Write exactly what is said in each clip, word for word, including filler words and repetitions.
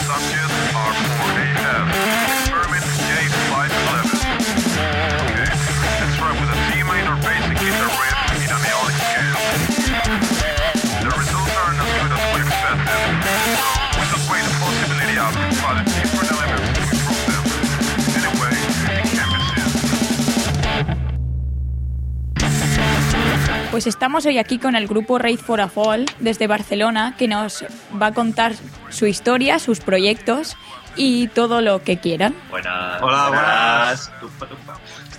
Pues estamos hoy aquí con el grupo Raid for a Fall desde Barcelona, que nos va a contar su historia, sus proyectos y todo lo que quieran. Buenas. Hola, buenas. Tufa, tufa.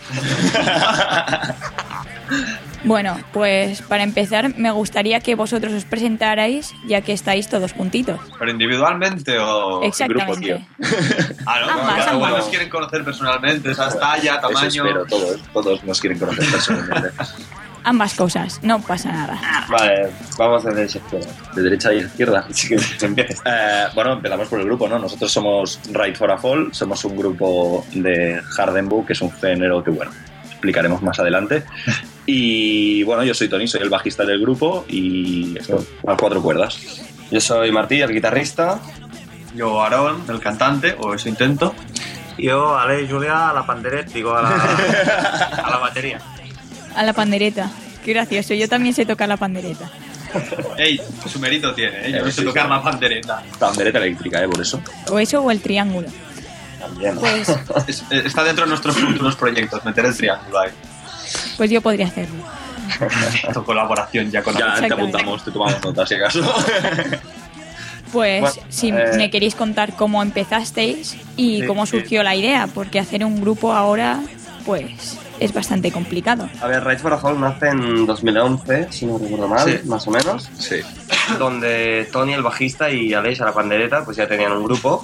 Bueno, pues para empezar me gustaría que vosotros os presentarais, ya que estáis todos juntitos. ¿Pero individualmente o Exactamente. grupo, tío? Ah, no, Ambas, cada uno ambas. nos quieren conocer personalmente, esa talla, tamaño. Eso espero, todos, todos nos quieren conocer personalmente. Ambas cosas, no pasa nada. Vale, vamos de derecha a izquierda. De derecha a izquierda. Así que empieces. Eh, bueno, empezamos por el grupo, ¿no? Nosotros somos Raid for a Fall, somos un grupo de Hardenbook, que es un género que, bueno, explicaremos más adelante. Y bueno, yo soy Tony, soy el bajista del grupo y esto, a cuatro cuerdas. Yo soy Martí, el guitarrista. Yo, Aaron, el cantante, o eso intento. Yo, Ale y Julia, a la pandereta, digo, a la, a la batería. A la pandereta. Qué gracioso, yo también sé tocar la pandereta. Ey, su mérito tiene, ¿eh? Yo Eh, no sé sí, tocar sí. la pandereta. Pandereta eléctrica, ¿eh? Por eso. O eso o el triángulo. También. Pues, Es- eh, está dentro de nuestros futuros proyectos, meter el triángulo ahí. pues yo podría hacerlo. Tu colaboración ya con Ya te Exactamente. apuntamos, te tomamos notas si acaso. Pues Bueno, si eh, me queréis contar cómo empezasteis y sí, cómo sí. surgió la idea, porque hacer un grupo ahora, pues, es bastante complicado. A ver, Raid for a Fall nace en dos mil once, si no recuerdo mal, Sí. más o menos. Sí. Donde Tony, el bajista, y Aleix, a la pandereta, pues ya tenían un grupo.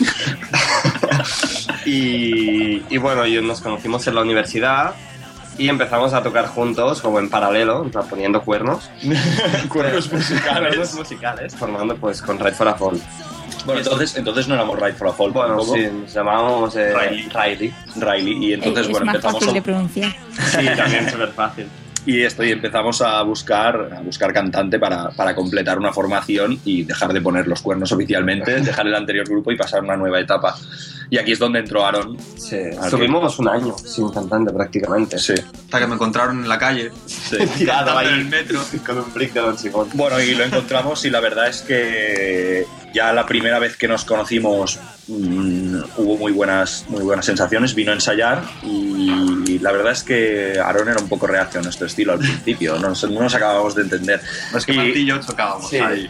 y, y bueno, y nos conocimos en la universidad y empezamos a tocar juntos, como en paralelo, en plan, poniendo cuernos. Cuernos musicales. Cuernos musicales, formando pues con Raid for a Fall. Bueno, entonces, entonces no éramos Raid for a Fall. Bueno, tampoco. sí, nos llamábamos eh, Riley. Riley. Riley. Y entonces, es bueno, más empezamos fácil a... de pronunciar. Sí, también súper fácil. Y esto, y empezamos a buscar, a buscar cantante para, para completar una formación y dejar de poner los cuernos oficialmente, dejar el anterior grupo y pasar a una nueva etapa. Y aquí es donde entró Aaron. Sí, Al estuvimos un año sin cantante prácticamente. Sí. Hasta que me encontraron en la calle, sí. Tirado cantando en ahí el metro. con un brick de Don Simón. Bueno, y lo encontramos y la verdad es que ya la primera vez que nos conocimos mmm, hubo muy buenas, muy buenas sensaciones, vino a ensayar y la verdad es que Aaron era un poco reacio a nuestro estilo al principio, no nos, no nos acabábamos de entender. No es que Y- Martí y yo chocábamos Sí. ahí.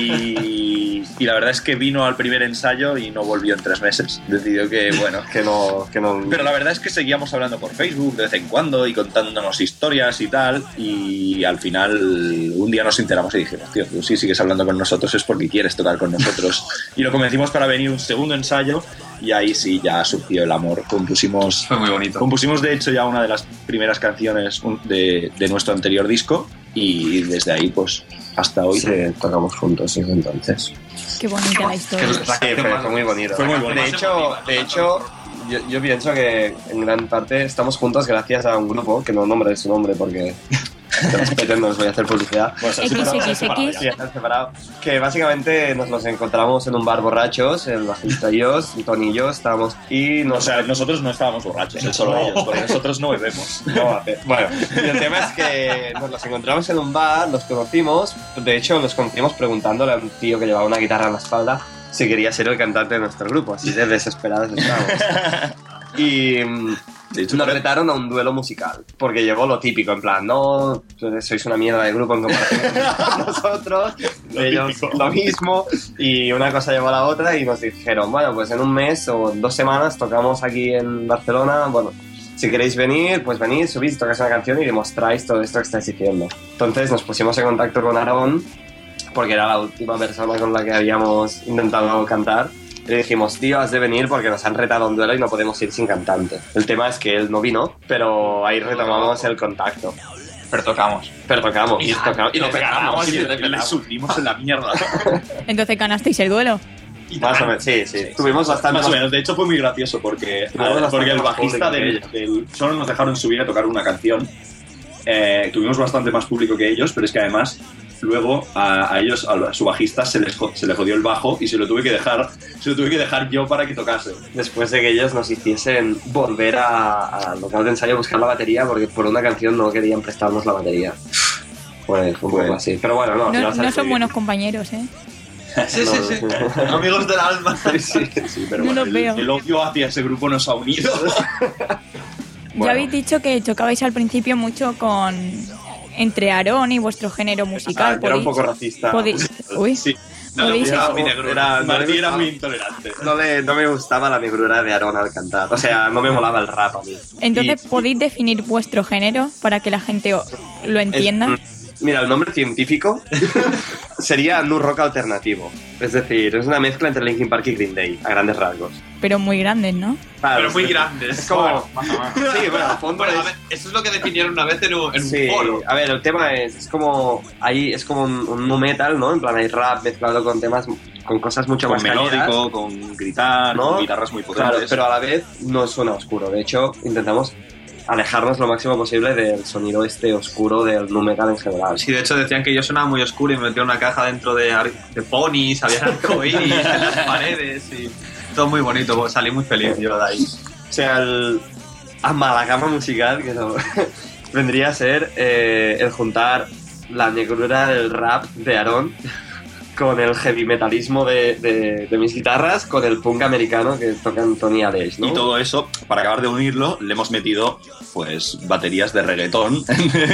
Y, y la verdad es que vino al primer ensayo y no volvió en tres meses. Decidió que, bueno... Que no, que no... Pero la verdad es que seguíamos hablando por Facebook de vez en cuando y contándonos historias y tal. Y al final, un día nos enteramos y dijimos, tío, tú si sigues hablando con nosotros es porque quieres tocar con nosotros. Y lo convencimos para venir un segundo ensayo y ahí sí ya surgió el amor. Compusimos, Fue muy bonito. compusimos de hecho ya una de las primeras canciones de, de nuestro anterior disco y desde ahí pues hasta hoy. Sí, tocamos juntos desde entonces. Qué bonita la Que historia. la Sí, canción fue, más- fue muy bonito. Fue muy De bonito. hecho, de hecho yo, yo pienso que en gran parte estamos juntos gracias a un grupo, que no nombre su nombre porque te respeten, no les voy a hacer publicidad. Pues, X X X. Sí, están separados. Que básicamente nos los encontramos en un bar borrachos, el bajista y yo, Tony y yo estábamos y o nos... sea, nosotros no estábamos borrachos, él solo ellos, porque nosotros no bebemos. No, eh, bueno, y el tema es que nos los encontramos en un bar, los conocimos, de hecho los conocimos preguntándole a un tío que llevaba una guitarra en la espalda si quería ser el cantante de nuestro grupo, así de desesperados estábamos. Y mm, De hecho, nos retaron a un duelo musical, porque llegó lo típico, en plan, no, sois una mierda de grupo en comparación con nosotros, Lo ellos típico. lo mismo, y una cosa llevó a la otra y nos dijeron, bueno, pues en un mes o dos semanas tocamos aquí en Barcelona, bueno, si queréis venir, pues venid, subís, tocáis una canción y demostráis todo esto que estáis diciendo. Entonces nos pusimos en contacto con Aaron, porque era la última persona con la que habíamos intentado cantar. Y le dijimos, tío, has de venir porque nos han retado a un duelo y no podemos ir sin cantante. El tema es que él no vino, pero ahí retomamos el contacto. Pero tocamos. Pero tocamos, y, tocamos, y lo le pegamos, ganamos y y le le, le pegamos. sufrimos en la mierda. Entonces ganasteis el duelo. Más o menos, sí, sí. Tuvimos bastante Más o más- menos. De hecho, fue muy gracioso porque, Tuvimos bastante porque el más bajista público del, del- solo nos dejaron subir a tocar una canción. Eh, tuvimos bastante más público que ellos, pero es que además luego a, a ellos, a, su bajista, se, les, se le jodió el bajo y se lo tuve que dejar se lo tuve que dejar yo para que tocase. Después de que ellos nos hiciesen volver al local de ensayo a buscar la batería, porque por una canción no querían prestarnos la batería. Pues fue un poco así. Pero bueno, no. No, no, no son buenos compañeros, ¿eh? Sí, sí, sí. Amigos del alma. Sí, sí. Sí, pero No bueno, los el, veo. el odio hacia ese grupo nos ha unido. Ya habéis dicho que chocabais al principio mucho con entre Aarón y vuestro género musical. Ah, era un poco racista. podéis- Uy, Sí. No, podéis era eso. mi negro. Era- no Martí le era gustaba- muy intolerante. No, le, no me gustaba la negrura de Aarón al cantar. O sea, no me molaba el rap a mí. Entonces, Y- ¿podéis definir vuestro género para que la gente o- lo entienda? Es- mira, el nombre científico sería nu rock alternativo. Es decir, es una mezcla entre Linkin Park y Green Day, a grandes rasgos. Pero muy grandes, ¿no? Claro, Pero muy es- grandes. Es como... Bueno, más o menos. Sí, bueno, al fondo Bueno, a es- ver, eso es lo que definieron una vez en un, en un Sí, foro. a ver, el tema es, es como ahí es como un, un nu metal, ¿no? En plan hay rap mezclado con temas con cosas mucho Con más cañeras, melódico, con gritar, ¿no? con guitarras muy Claro, potentes. pero a la vez no suena oscuro. De hecho, intentamos alejarnos lo máximo posible del sonido este oscuro del nu metal en general. Sí, de hecho decían que yo sonaba muy oscuro y me metieron una caja dentro de, ar- de ponis, había arcoíris en las paredes y todo muy bonito, pues salí muy feliz yo de ahí. O sea, el amalgama musical que no, vendría a ser eh, el juntar la negrura del rap de Aarón con el heavy metalismo de, de, de mis guitarras, con el punk americano que tocan Tony Aleix, ¿no? Y todo eso, para acabar de unirlo, le hemos metido pues baterías de reggaetón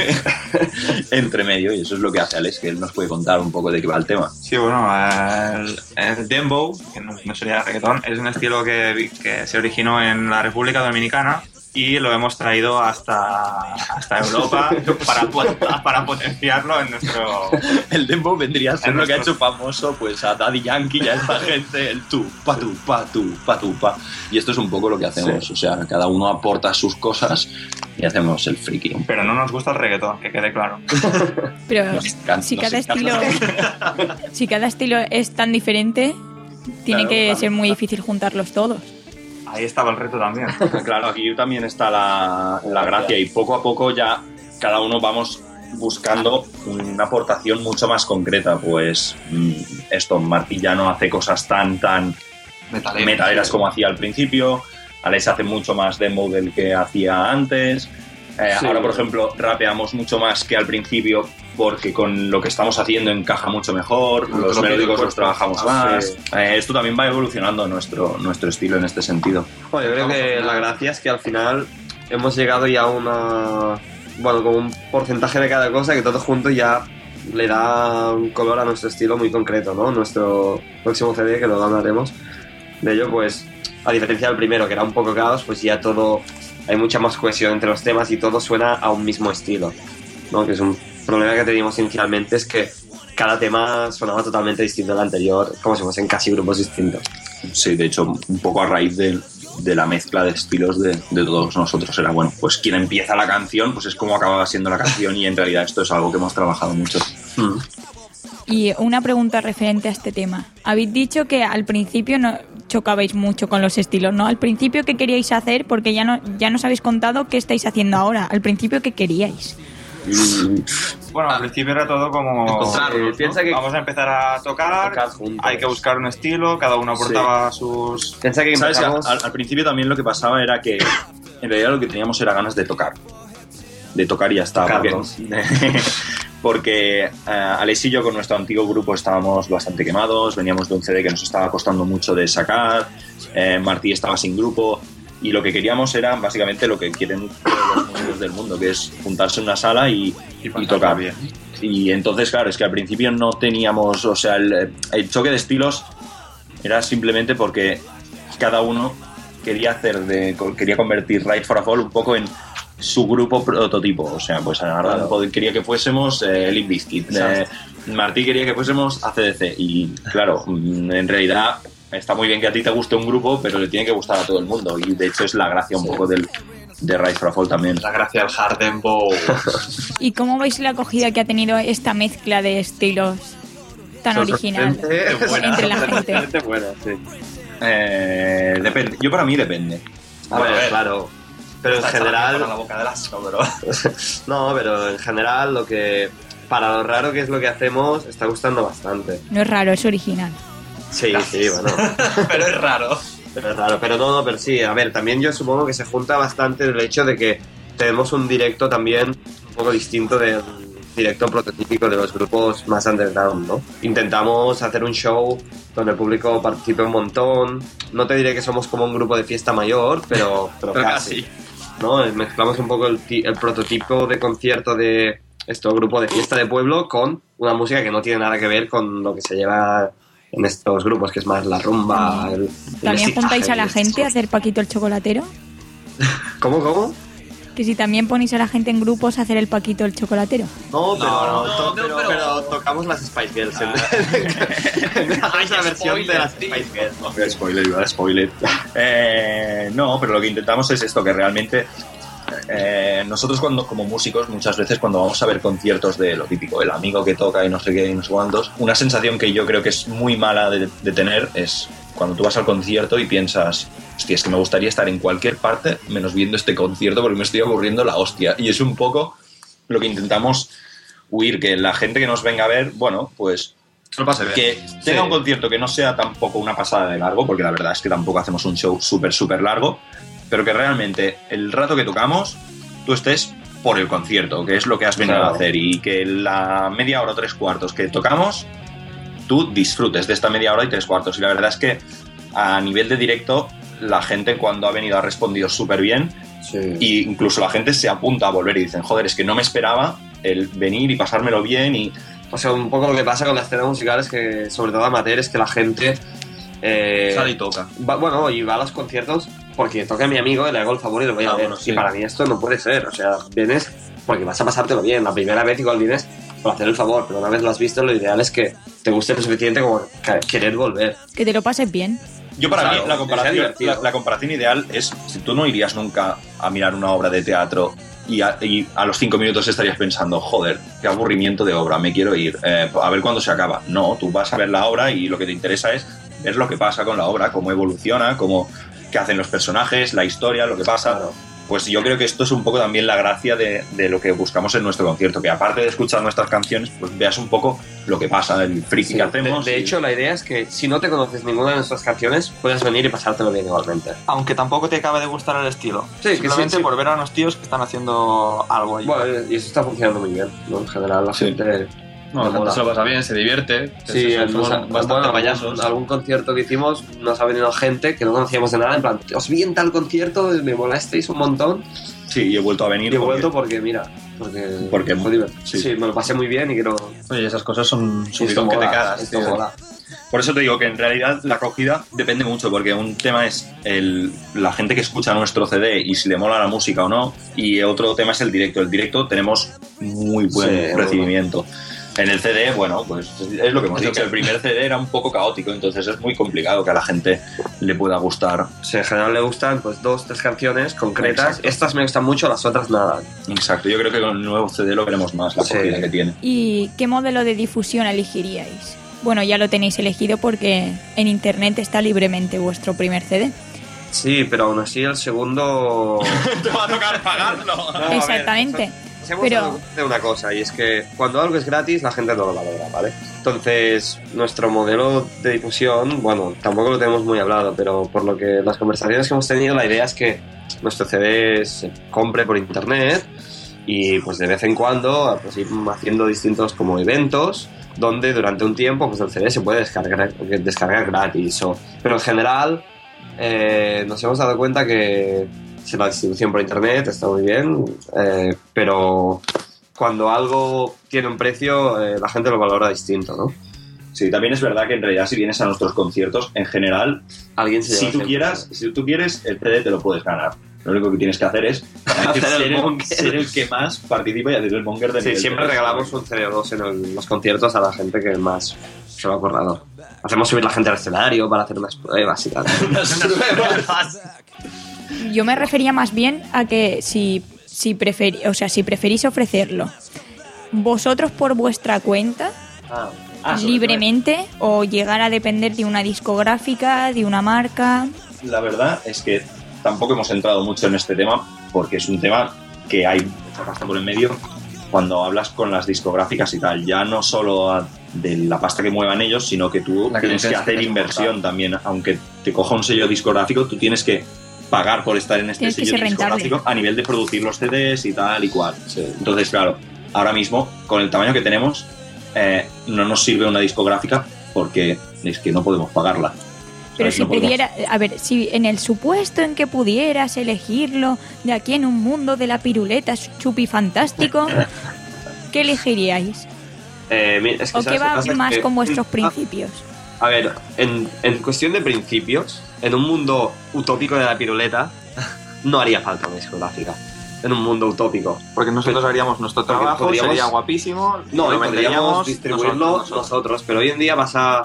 entre medio, y eso es lo que hace Alex, que él nos puede contar un poco de qué va el tema. Sí, bueno, el, el dembow, que no, no sería reggaetón, es un estilo que, que se originó en la República Dominicana y lo hemos traído hasta, hasta Europa para, pot- para potenciarlo en nuestro... El dembow vendría a ser En lo que ha nuestro- hecho famoso pues a Daddy Yankee y a esta gente, el tu, pa, tu, pa, tu, pa, tu, pa. Y esto es un poco lo que hacemos, o sea, cada uno aporta sus cosas y hacemos el friki. Pero no nos gusta el reggaetón, que quede claro. Pero Nos encanta, si nos cada encanta. estilo si cada estilo es tan diferente, tiene Claro, que claro, ser muy claro. difícil juntarlos todos. Ahí estaba el reto también. Claro, aquí también está la, la gracia y poco a poco ya cada uno vamos buscando una aportación mucho más concreta. Pues mm, esto, Martí ya no hace cosas tan, tan Metaleros. metaleras como hacía al principio. Alex hace mucho más demo del que hacía antes. Eh, Sí. Ahora, por ejemplo, rapeamos mucho más que al principio porque con lo que estamos haciendo encaja mucho mejor, No, los lo que melódicos digo, los trabajamos ah, más. sí. Eh, esto también va evolucionando nuestro, nuestro estilo en este sentido. Bueno, yo creo que la gracia es que al final hemos llegado ya a una... Bueno, con un porcentaje de cada cosa que todo junto ya le da un color a nuestro estilo muy concreto, ¿no? Nuestro próximo C D, que lo hablaremos de ello, pues a diferencia del primero, que era un poco caos, pues ya todo... Hay mucha más cohesión entre los temas y todo suena a un mismo estilo, ¿no? Que es un problema que teníamos inicialmente, es que cada tema sonaba totalmente distinto al anterior, como si fuesen casi grupos distintos. Sí, de hecho, un poco a raíz de, de la mezcla de estilos de, de todos nosotros era, bueno, pues quien empieza la canción, pues es como acababa siendo la canción y en realidad esto es algo que hemos trabajado mucho. Mm. Y una pregunta referente a este tema. Habéis dicho que al principio no chocabais mucho con los estilos, ¿no? Al principio, ¿qué queríais hacer? Porque ya no ya nos habéis contado qué estáis haciendo ahora. Al principio, ¿qué queríais? Bueno, al principio era todo como... Encontrarnos, Eh, ¿no? piensa que Vamos a empezar a tocar, tocar juntos. hay que buscar un estilo, cada uno aportaba sus... Piensa que ¿Sabes? empezamos... Al, al principio también lo que pasaba era que en realidad lo que teníamos era ganas de tocar. De tocar y ya está. Porque, Tocarnos. porque eh, Alex y yo con nuestro antiguo grupo estábamos bastante quemados, veníamos de un C D que nos estaba costando mucho de sacar, eh, Martí estaba sin grupo y lo que queríamos era básicamente lo que quieren todos los músicos del mundo, que es juntarse en una sala y, y pasarlo tocar. bien. Y entonces, claro, es que al principio no teníamos, o sea, el, el choque de estilos era simplemente porque cada uno quería hacer de, quería convertir Ride for a Fall un poco en su grupo prototipo, o sea, pues ahora Claro. quería que fuésemos eh, Limp Bizkit, eh, Martí quería que fuésemos A C D C y claro, mm, en realidad está muy bien que a ti te guste un grupo, pero le tiene que gustar a todo el mundo y de hecho es la gracia un poco del de Ride for a Fall también. La gracia del hard dembow. ¿Y cómo veis la acogida que ha tenido esta mezcla de estilos tan original Sorprendente, buena, entre la gente? sorprendente buena, sí. Eh, depende, yo para mí depende. A Bueno, a ver, ver. claro. Pero en Está echando la general... boca del asco, bro. No, pero en general lo que para lo raro que es lo que hacemos, está gustando bastante. No es raro, es original. Sí, sí, bueno. Pero es raro. Pero es raro, pero no, no, pero sí. A ver, también yo supongo que se junta bastante el hecho de que tenemos un directo también un poco distinto del directo prototípico de los grupos más underground, ¿no? Intentamos hacer un show donde el público participe un montón. No te diré que somos como un grupo de fiesta mayor, pero, pero, Pero casi, casi. ¿no? Mezclamos un poco el, ti- el prototipo de concierto de esto grupo de fiesta de pueblo con una música que no tiene nada que ver con lo que se lleva en estos grupos, que es más la rumba, el, el ¿También excitaje juntáis a y la estas gente a cosas. hacer Paquito el chocolatero? ¿Cómo, cómo? Que si también ponéis a la gente en grupos a hacer el Paquito el chocolatero. No, pero, No, no, to- no, pero, pero- pero tocamos las Spice Girls. en- Hacemos la versión de las Spice Girls. No, spoiler, iba a spoiler. Eh, no, pero lo que intentamos es esto, que realmente eh, nosotros cuando como músicos muchas veces cuando vamos a ver conciertos de lo típico, el amigo que toca y no sé qué y no sé cuántos, una sensación que yo creo que es muy mala de, de tener es cuando tú vas al concierto y piensas, hostia, es que me gustaría estar en cualquier parte menos viendo este concierto porque me estoy aburriendo la hostia. Y es un poco lo que intentamos huir, que la gente que nos venga a ver, bueno, pues No pasa bien. que tenga Sí. un concierto que no sea tampoco una pasada de largo, porque la verdad es que tampoco hacemos un show súper, súper largo, pero que realmente el rato que tocamos, tú estés por el concierto, que es lo que has venido Claro. a hacer, y que la media hora o tres cuartos que tocamos, tú disfrutes de esta media hora y tres cuartos. Y la verdad es que a nivel de directo, la gente cuando ha venido ha respondido súper bien, Sí. y incluso la gente se apunta a volver y dicen, joder, es que no me esperaba el venir y pasármelo bien y... O sea, un poco lo que pasa con la escena musical es que, sobre todo amateur, es que la gente... eh, Sale y toca. va- bueno, y va a los conciertos porque toca a mi amigo y le hago el favor y lo voy a Ah, ver. bueno, sí. Y para mí esto no puede ser. O sea, vienes porque vas a pasártelo bien. La primera vez igual vienes por hacer el favor, pero una vez lo has visto, lo ideal es que te guste lo suficiente como que- querer volver. Que te lo pases bien. Yo para Claro, mí la que sea comparación, divertido. la, la comparación ideal es si tú no irías nunca a mirar una obra de teatro y a, y a los cinco minutos estarías pensando, joder, qué aburrimiento de obra, me quiero ir, eh, a ver cuándo se acaba. No, tú vas a ver la obra y lo que te interesa es ver lo que pasa con la obra, cómo evoluciona, cómo, qué hacen los personajes, la historia, lo que pasa. Claro. Pues yo creo que esto es un poco también la gracia de, de lo que buscamos en nuestro concierto, que aparte de escuchar nuestras canciones, pues veas un poco lo que pasa, el friki Sí, que hacemos. de, de y- hecho, la idea es que si no te conoces ninguna de nuestras canciones, puedes venir y pasártelo bien igualmente. Aunque tampoco te acabe de gustar el estilo. Sí, que Simplemente sí, sí. por ver a unos tíos que están haciendo algo ahí. Bueno, y eso está funcionando muy bien, ¿no? En general, la Sí. gente... No, la mola. gente se lo pasa bien, se divierte. Sí, Somos nos ha- bastante bueno, algún- payasos. Algún concierto que hicimos nos ha venido gente que no conocíamos de nada, en plan, os vi en tal concierto, me molasteis un montón, Sí, y he vuelto a venir. y he porque- vuelto porque, mira, porque, Porque- fue divertido. sí. Sí. me lo pasé muy bien y quiero... Oye, esas cosas son un esto subidón que te mola, cagas. esto tío. mola. Por eso te digo que en realidad la acogida depende mucho, porque un tema es el, la gente que escucha nuestro C D y si le mola la música o no, y otro tema es el directo. El directo tenemos muy buen Sí, recibimiento. En el C D, bueno, pues es lo que hemos Es lo dicho, que- el primer C D era un poco caótico, entonces es muy complicado que a la gente le pueda gustar. O sea, en general le gustan pues dos, tres canciones concretas, Exacto. estas me gustan mucho, las otras nada. Exacto, yo creo que con el nuevo C D lo veremos más, la Sí. acogida que tiene. ¿Y qué modelo de difusión elegiríais? Bueno, ya lo tenéis elegido porque en internet está libremente vuestro primer C D. Sí, pero aún así el segundo... Te va a tocar pagarlo. No, a ver, Exactamente. Hemos Pero- de una cosa, y es que cuando algo es gratis, la gente no lo valora, ¿vale? Entonces, nuestro modelo de difusión, bueno, tampoco lo tenemos muy hablado, pero por lo que las conversaciones que hemos tenido, la idea es que nuestro C D se compre por internet y pues de vez en cuando pues, ir haciendo distintos como eventos donde durante un tiempo pues el C D se puede descargar, descargar gratis. O, pero en general eh, nos hemos dado cuenta que si la distribución por internet está muy bien, eh, pero cuando algo tiene un precio eh, la gente lo valora distinto, ¿no? Sí, también es verdad que en realidad si vienes a nuestros conciertos, en general, Alguien se si lleva tú siempre. quieras, si tú quieres, el C D te lo puedes ganar. Lo único que tienes que hacer es Hacer el ser, el, monger. ser el que más participa y hacer el monger de Sí, nivel siempre tres. regalamos un C D o dos en el- los conciertos a la gente que más se lo ha acordado. Hacemos subir la gente al escenario para hacer unas pruebas y tal. Yo me refería más bien a que si, si, preferi- o sea, si preferís ofrecerlo vosotros por vuestra cuenta, Ah, Ah, sobre libremente, o llegar a depender de una discográfica, de una marca. La verdad es que tampoco hemos entrado mucho en este tema porque es un tema que hay mucha pasta por el medio cuando hablas con las discográficas y tal, ya no solo a, de la pasta que muevan ellos, sino que tú La que tienes que tienes hacer que inversión soportar. también, aunque te coja un sello discográfico, tú tienes que pagar por estar en este Tienes que sello ser rentable. discográfico a nivel de producir los C Ds y tal y cual. Entonces, claro, ahora mismo, con el tamaño que tenemos, eh, no nos sirve una discográfica porque es que no podemos pagarla. Pero ¿Sabes? si No podemos- pudiera, a ver, si en el supuesto en que pudieras elegirlo de aquí en un mundo de la piruleta chupi fantástico, ¿qué elegiríais? Eh, mira, es que ¿O qué ¿sabes va pasa? más Que- con vuestros Ah, principios? A ver, en, en cuestión de principios, en un mundo utópico de la piruleta, no haría falta una discográfica. En un mundo utópico. Porque nosotros haríamos nuestro Porque trabajo, podríamos- sería guapísimo, No, lo y podríamos venderíamos distribuirlo nosotros, nosotros, nosotros. pero hoy en día vas a,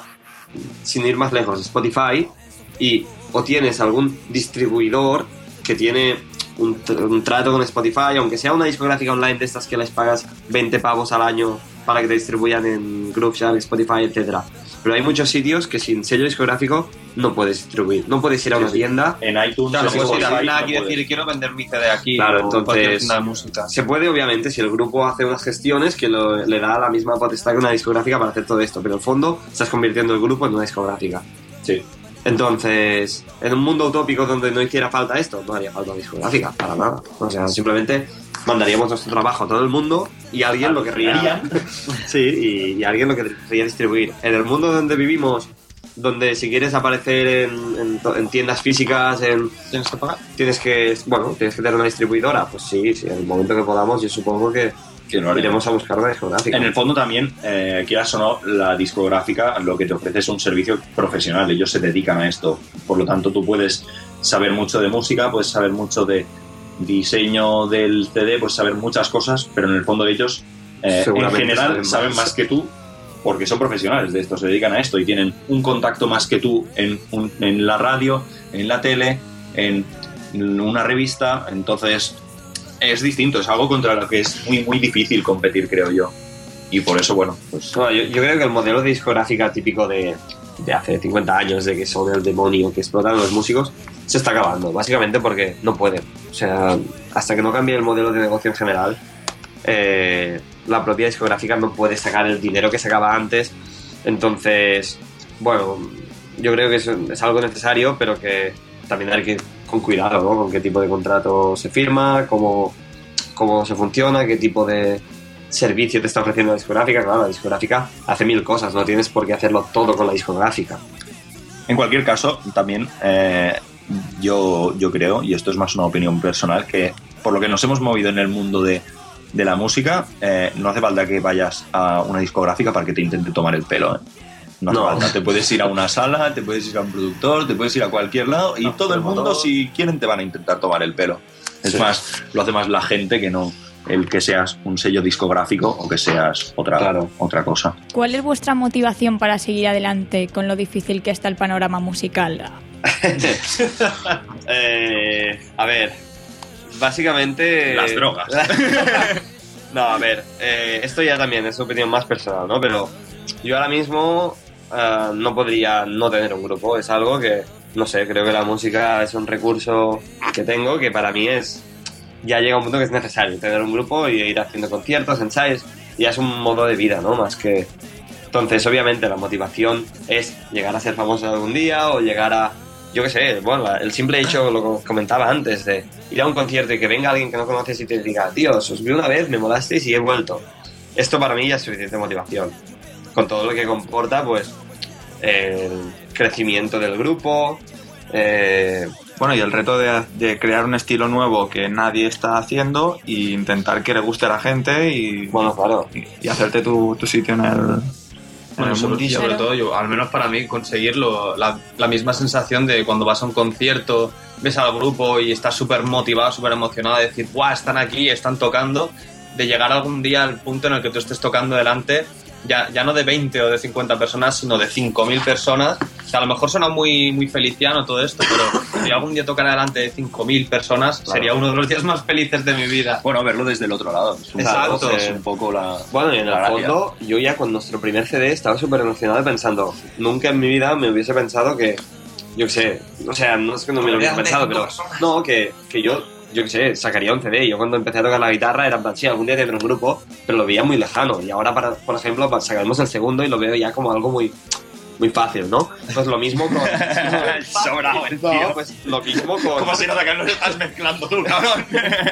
sin ir más lejos, Spotify, y o tienes algún distribuidor que tiene un, tr- un trato con Spotify, aunque sea una discográfica online de estas que les pagas veinte pavos al año para que te distribuyan en Grooveshark, Spotify, etcétera. Pero hay muchos sitios que sin sello discográfico no puedes distribuir. No puedes ir a una Sí, sí. tienda. En iTunes, Claro, en puedes ir a Spotify, Fnac no y puedes. decir, quiero vender mi C D aquí. Claro, o entonces- cualquier tienda de música. Se puede, obviamente, si el grupo hace unas gestiones que lo- le da la misma potestad que una discográfica para hacer todo esto. Pero en el fondo estás convirtiendo el grupo en una discográfica. Sí. Entonces, en un mundo utópico donde no hiciera falta esto, no haría falta discográfica, para nada. O sea, simplemente mandaríamos nuestro trabajo a todo el mundo y alguien lo querría. Sí, y, y alguien lo querría distribuir. En el mundo donde vivimos, donde si quieres aparecer en, en to- en tiendas físicas, en, ¿Tienes que pagar? tienes que, bueno, tienes que tener una distribuidora. Pues sí, sí, en el momento que podamos, yo supongo que Que lo haremos. iremos a buscar una discográfica. En el fondo también, eh, quieras o no, la discográfica lo que te ofrece es un servicio profesional, ellos se dedican a esto, por lo tanto tú puedes saber mucho de música, puedes saber mucho de diseño del C D, puedes saber muchas cosas, pero en el fondo ellos eh, en Seguramente general saben saben más. más que tú porque son profesionales de esto, se dedican a esto y tienen un contacto más que tú en, un- en la radio, en la tele, en una revista, entonces es distinto, es algo contra lo que es muy muy difícil competir, creo yo. Y por eso, bueno, pues No, yo, yo creo que el modelo de discográfica típico de, de hace cincuenta años, de que son el demonio que explotan los músicos, se está acabando, básicamente porque no pueden. O sea, hasta que no cambie el modelo de negocio en general, eh, la propia discográfica no puede sacar el dinero que sacaba antes. Entonces, bueno, yo creo que es, es algo necesario, pero que también hay que ir con cuidado, ¿no? Con qué tipo de contrato se firma, cómo, cómo se funciona, qué tipo de servicio te está ofreciendo la discográfica. Claro, la discográfica hace mil cosas, no tienes por qué hacerlo todo con la discográfica. en cualquier caso, también eh, yo, yo creo, y esto es más una opinión personal, que por lo que nos hemos movido en el mundo de, de la música, eh, no hace falta que vayas a una discográfica para que te intente tomar el pelo, ¿eh? No hace No. falta. Te puedes ir a una sala, te puedes ir a un productor, te puedes ir a cualquier lado y No, todo el mundo, promotor. si quieren, te van a intentar tomar el pelo. Es Sí. más, lo hace más la gente que no el que seas un sello discográfico o que seas otra, Claro. otra cosa. ¿Cuál es vuestra motivación para seguir adelante con lo difícil que está el panorama musical? Eh, a ver, básicamente... Las drogas. No, a ver, eh, esto ya también es opinión más personal, ¿no? Pero yo ahora mismo eh, no podría no tener un grupo. Es algo que, no sé, creo que la música es un recurso que tengo que para mí es... Ya llega un punto que es necesario tener un grupo y ir haciendo conciertos, ensayos. Ya es un modo de vida, ¿no? Más que... Entonces, obviamente, la motivación es llegar a ser famoso algún día o llegar a... Yo qué sé, bueno, la- el simple hecho, lo que comentaba antes, de ir a un concierto y que venga alguien que no conoces y te diga, tío, os vi una vez, me molasteis y he vuelto. Esto para mí ya es suficiente motivación. Con todo lo que comporta, pues, el crecimiento del grupo, eh, Bueno, y el reto de, de crear un estilo nuevo que nadie está haciendo e intentar que le guste a la gente y, bueno, claro. y, y hacerte tu, tu sitio en el, en Bueno, el sobre, mundillo. sobre Claro. todo yo, al menos para mí, conseguirlo, la, la misma sensación de cuando vas a un concierto, ves al grupo y estás súper motivado, súper emocionado de decir, ¡guau! Están aquí, están tocando, de llegar algún día al punto en el que tú estés tocando delante, ya, ya no de veinte o de cincuenta personas, sino de cinco mil personas. O sea, a lo mejor suena muy, muy feliciano todo esto, pero si algún día tocara delante de cinco mil personas, Claro. sería uno de los días más felices de mi vida. Bueno, verlo desde el otro lado. Es un, Exacto. poco, es un poco la... Bueno, y en la el gracia. fondo, yo ya con nuestro primer C D estaba súper emocionado pensando, nunca en mi vida me hubiese pensado que, yo qué sé, o sea, no es que no me lo hubiese pensado, pero no, que, que yo yo qué sé, sacaría un C D. Yo cuando empecé a tocar la guitarra era en plan, sí, algún día tendré un grupo, pero lo veía muy lejano. Y ahora, para, por ejemplo, sacaremos el segundo y lo veo ya como algo muy... muy fácil, ¿no? Pues lo mismo con... Sobrado, el tío. No, pues lo mismo con... ¿Cómo se nota que no lo estás mezclando tú, cabrón?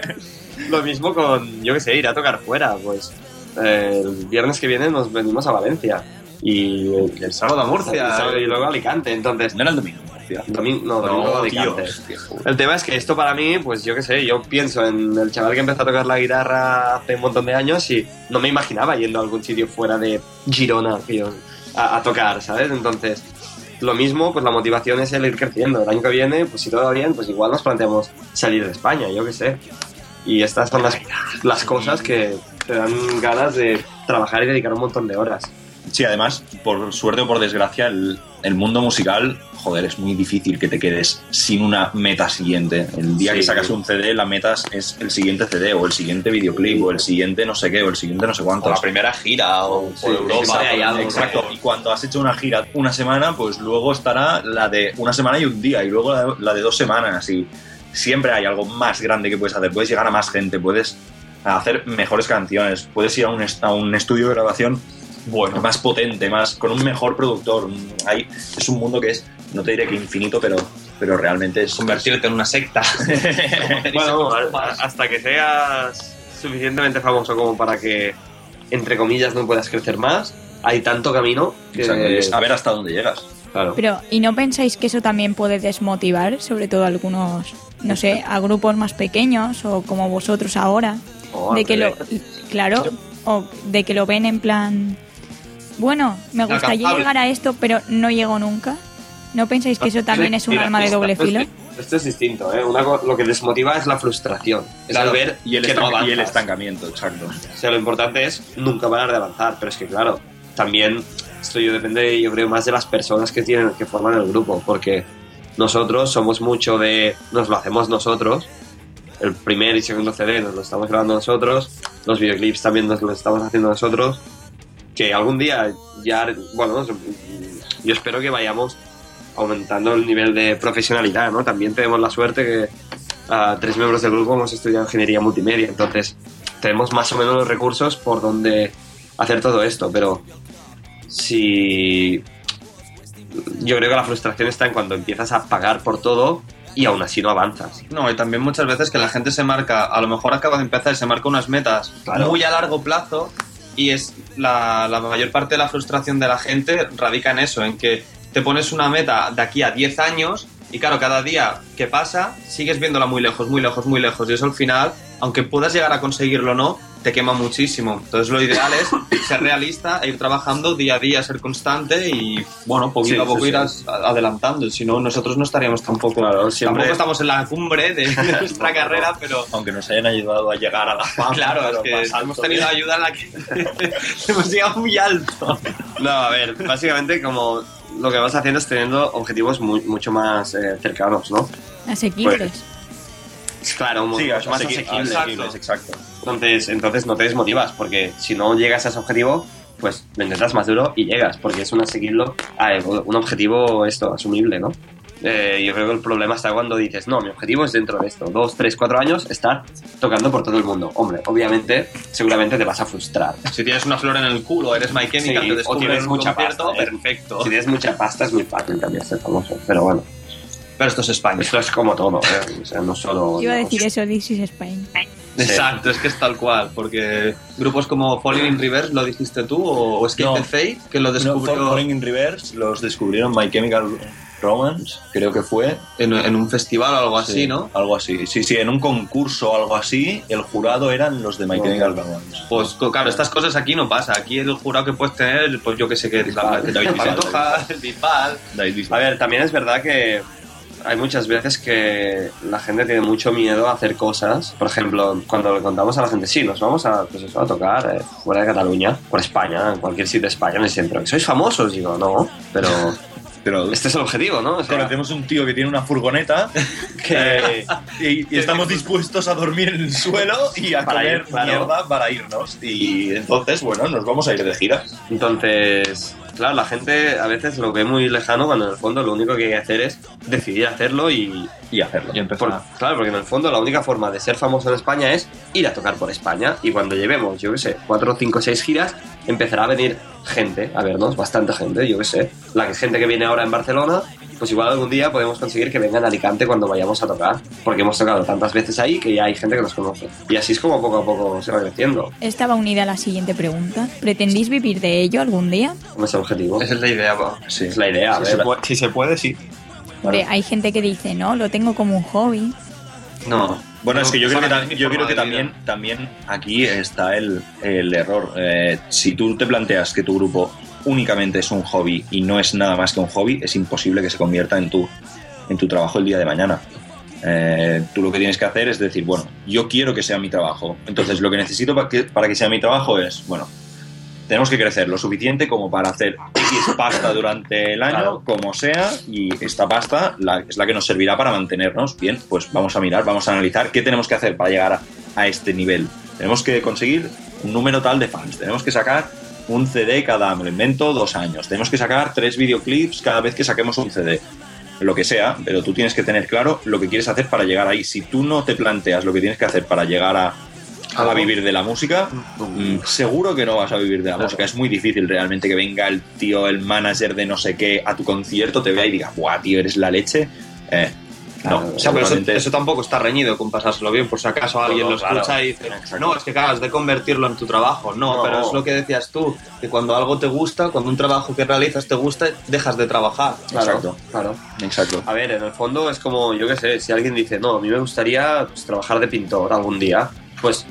Lo mismo con, yo qué sé, ir a tocar fuera. Pues eh, el viernes que viene nos venimos a Valencia. Y el sábado a Murcia. El sábado y luego a Alicante. Entonces, No era el domingo. domingo, no, domingo No, a Alicante. tío. El tema es que esto para mí, pues yo qué sé, yo pienso en el chaval que empezó a tocar la guitarra hace un montón de años y no me imaginaba yendo a algún sitio fuera de Girona, tío, a, a tocar, ¿sabes? Entonces, lo mismo, pues la motivación es el ir creciendo. El año que viene, pues si todo va bien, pues igual nos planteamos salir de España, yo qué sé. Y estas son las, las cosas que te dan ganas de trabajar y dedicar un montón de horas. Sí, además, por suerte o por desgracia, el, el mundo musical, joder, es muy difícil que te quedes sin una meta siguiente. El día Sí. que sacas un C D, la meta es el siguiente C D, o el siguiente videoclip, o el siguiente no sé qué, o el siguiente no sé cuántos. O la primera gira, o por Sí, Europa. exacto, hay algo, Exacto, y cuando has hecho una gira una semana, pues luego estará la de una semana y un día, y luego la de, la de dos semanas, y siempre hay algo más grande que puedes hacer, puedes llegar a más gente, puedes hacer mejores canciones, puedes ir a un, est- a un estudio de grabación bueno, más potente, más con un mejor productor. Hay, es un mundo que es, no te diré que infinito, pero, pero realmente es... Convertirte en una secta. Bueno, a- hasta que seas suficientemente famoso como para que, entre comillas, no puedas crecer más, hay tanto camino que... Exacto, y es a ver hasta dónde llegas. Claro. Pero, ¿y no pensáis que eso también puede desmotivar, sobre todo a algunos, no sé, a grupos más pequeños o como vosotros ahora? O de al que lo, revés. claro, o de que lo ven en plan, bueno, me gustaría Inalcanzable. llegar a esto, pero no llego nunca. ¿No pensáis que eso también es un Mira, arma de esto- doble esto- filo? Esto es distinto, ¿eh? Una co- lo que desmotiva es la frustración. Es Claro, al ver Y el, que no estanca- y el avanzas. estancamiento, exacto. O sea, lo importante es nunca parar de avanzar, pero es que claro, también esto yo depende, yo creo, más de las personas que tienen, que forman el grupo, porque nosotros somos mucho de, nos lo hacemos nosotros, el primer y segundo C D nos lo estamos grabando nosotros, los videoclips también nos lo estamos haciendo nosotros, que algún día ya, bueno, yo espero que vayamos aumentando el nivel de profesionalidad, ¿no? También tenemos la suerte que a tres miembros del grupo hemos estudiado ingeniería multimedia, entonces tenemos más o menos los recursos por donde hacer todo esto, pero si yo creo que la frustración está en cuando empiezas a pagar por todo y aún así no avanzas. No, y también muchas veces que la gente se marca, a lo mejor acaba de empezar y se marca unas metas Claro. muy a largo plazo y es la, la mayor parte de la frustración de la gente radica en eso, en que te pones una meta de aquí a diez años y claro, cada día que pasa sigues viéndola muy lejos, muy lejos, muy lejos y eso al final, aunque puedas llegar a conseguirlo o no, te quema muchísimo. Entonces lo ideal es ser realista e ir trabajando día a día, ser constante y bueno, poquito Sí, a poco sí, sí. irás adelantando, si no nosotros no estaríamos tampoco, Claro, siempre- tampoco estamos en la cumbre de nuestra carrera, pero Aunque nos hayan ayudado a llegar a la fama. claro, es pero que más alto, hemos tenido ¿eh? ayuda en la que hemos llegado muy alto. No, a ver, básicamente como lo que vas haciendo es teniendo objetivos muy, mucho más eh, cercanos, ¿no? Asequibles. Claro, Sí, mucho más asequi- asequibles. asequibles, exacto. Entonces, entonces no te desmotivas, porque si no llegas a ese objetivo, pues lo intentas más duro y llegas, porque es un asequible, ah, un objetivo esto, asumible, ¿no? Eh, yo creo que el problema está cuando dices, no, mi objetivo es dentro de esto, dos, tres, cuatro años, estar tocando por todo el mundo. Hombre, obviamente, seguramente te vas a frustrar. Si tienes una flor en el culo, eres My Chemical, Sí, te o descubres tienes en un mucha concierto, pasta, ¿eh? perfecto. Si tienes mucha pasta es muy fácil también ser famoso, pero bueno, Pero esto es España. esto es como todo, ¿eh? O sea, no solo... Iba a no- decir eso, This is Spain. Exacto, es que es tal cual, porque grupos como Falling in Reverse, ¿lo dijiste tú? ¿O, o Escape No. the Fate, que lo No, descubrió Falling in Reverse los descubrieron My Chemical Romance, creo que fue. en, en un festival o algo así, Sí, ¿no? Algo así. Sí, sí, en un concurso o algo así, el jurado eran los de My Chemical Romance. Pues co- claro, estas cosas aquí no pasa. Aquí el jurado que puedes tener, pues yo que sé, que es la Bisbal, David Bisbal, Pantoja, el Bisbal. David Bisbal. A ver, también es verdad que hay muchas veces que la gente tiene mucho miedo a hacer cosas. Por ejemplo, cuando le contamos a la gente, sí, nos vamos a, pues eso, a tocar eh, fuera de Cataluña, por España, en cualquier sitio de España, me dicen, pero que sois famosos. Digo, no, pero Pero Este es el objetivo, ¿no? O sea, conocemos un tío que tiene una furgoneta que, y, y estamos dispuestos a dormir en el suelo y a Para comer ir, claro. mierda para irnos. Y entonces, bueno, nos vamos a ir de gira. entonces, claro, la gente a veces lo ve muy lejano cuando en el fondo lo único que hay que hacer es decidir hacerlo y... Y hacerlo. Y empezar. por- claro, porque en el fondo la única forma de ser famoso en España es ir a tocar por España. Y cuando llevemos, yo qué sé, cuatro, cinco, seis giras, empezará a venir gente a vernos, bastante gente, yo qué sé. La gente que viene ahora en Barcelona, pues igual algún día podemos conseguir que vengan a Alicante cuando vayamos a tocar. Porque hemos tocado tantas veces ahí que ya hay gente que nos conoce. Y así es como poco a poco se va creciendo. Esta va unida a la siguiente pregunta. ¿Pretendís vivir de ello algún día? Como es el objetivo. Esa es la idea, va. Sí. Es la idea. a Si se, ver. puede, si se puede, sí. Hombre, hay gente que dice, no, lo tengo como un hobby. No. Bueno, es que yo No, creo que, esa tam- es mi yo creo forma que de también, vida. también aquí está el, el error. Eh, si tú te planteas que tu grupo únicamente es un hobby y no es nada más que un hobby, es imposible que se convierta en tu, en tu trabajo el día de mañana. Eh, tú lo que tienes que hacer es decir, bueno, yo quiero que sea mi trabajo. Entonces lo que necesito para que, para que sea mi trabajo es, bueno, tenemos que crecer lo suficiente como para hacer X pasta durante el año, Claro. como sea, y esta pasta la- es la que nos servirá para mantenernos. Bien, pues vamos a mirar, vamos a analizar qué tenemos que hacer para llegar a, a este nivel. Tenemos que conseguir un número tal de fans, tenemos que sacar un C D cada, me lo invento, dos años, tenemos que sacar tres videoclips cada vez que saquemos un C D. Lo que sea, pero tú tienes que tener claro lo que quieres hacer para llegar ahí. Si tú no te planteas lo que tienes que hacer para llegar a, a vivir de la música, mm, seguro que no vas a vivir de la Claro. música. Es muy difícil realmente que venga el tío, el manager de no sé qué, a tu concierto, te vea y diga, ¡buah, tío, eres la leche! Eh, Claro, no, O sea, pero eso, seguramente- eso tampoco está reñido con pasárselo bien, por si acaso alguien No, lo claro. escucha y dice, Exacto. no, es que acabas de convertirlo en tu trabajo. No, No. pero es lo que decías tú, que cuando algo te gusta, cuando un trabajo que realizas te gusta, dejas de trabajar. Claro, Exacto. claro. Exacto. A ver, en el fondo es como, yo qué sé, si alguien dice, no, a mí me gustaría pues, trabajar de pintor algún día, pues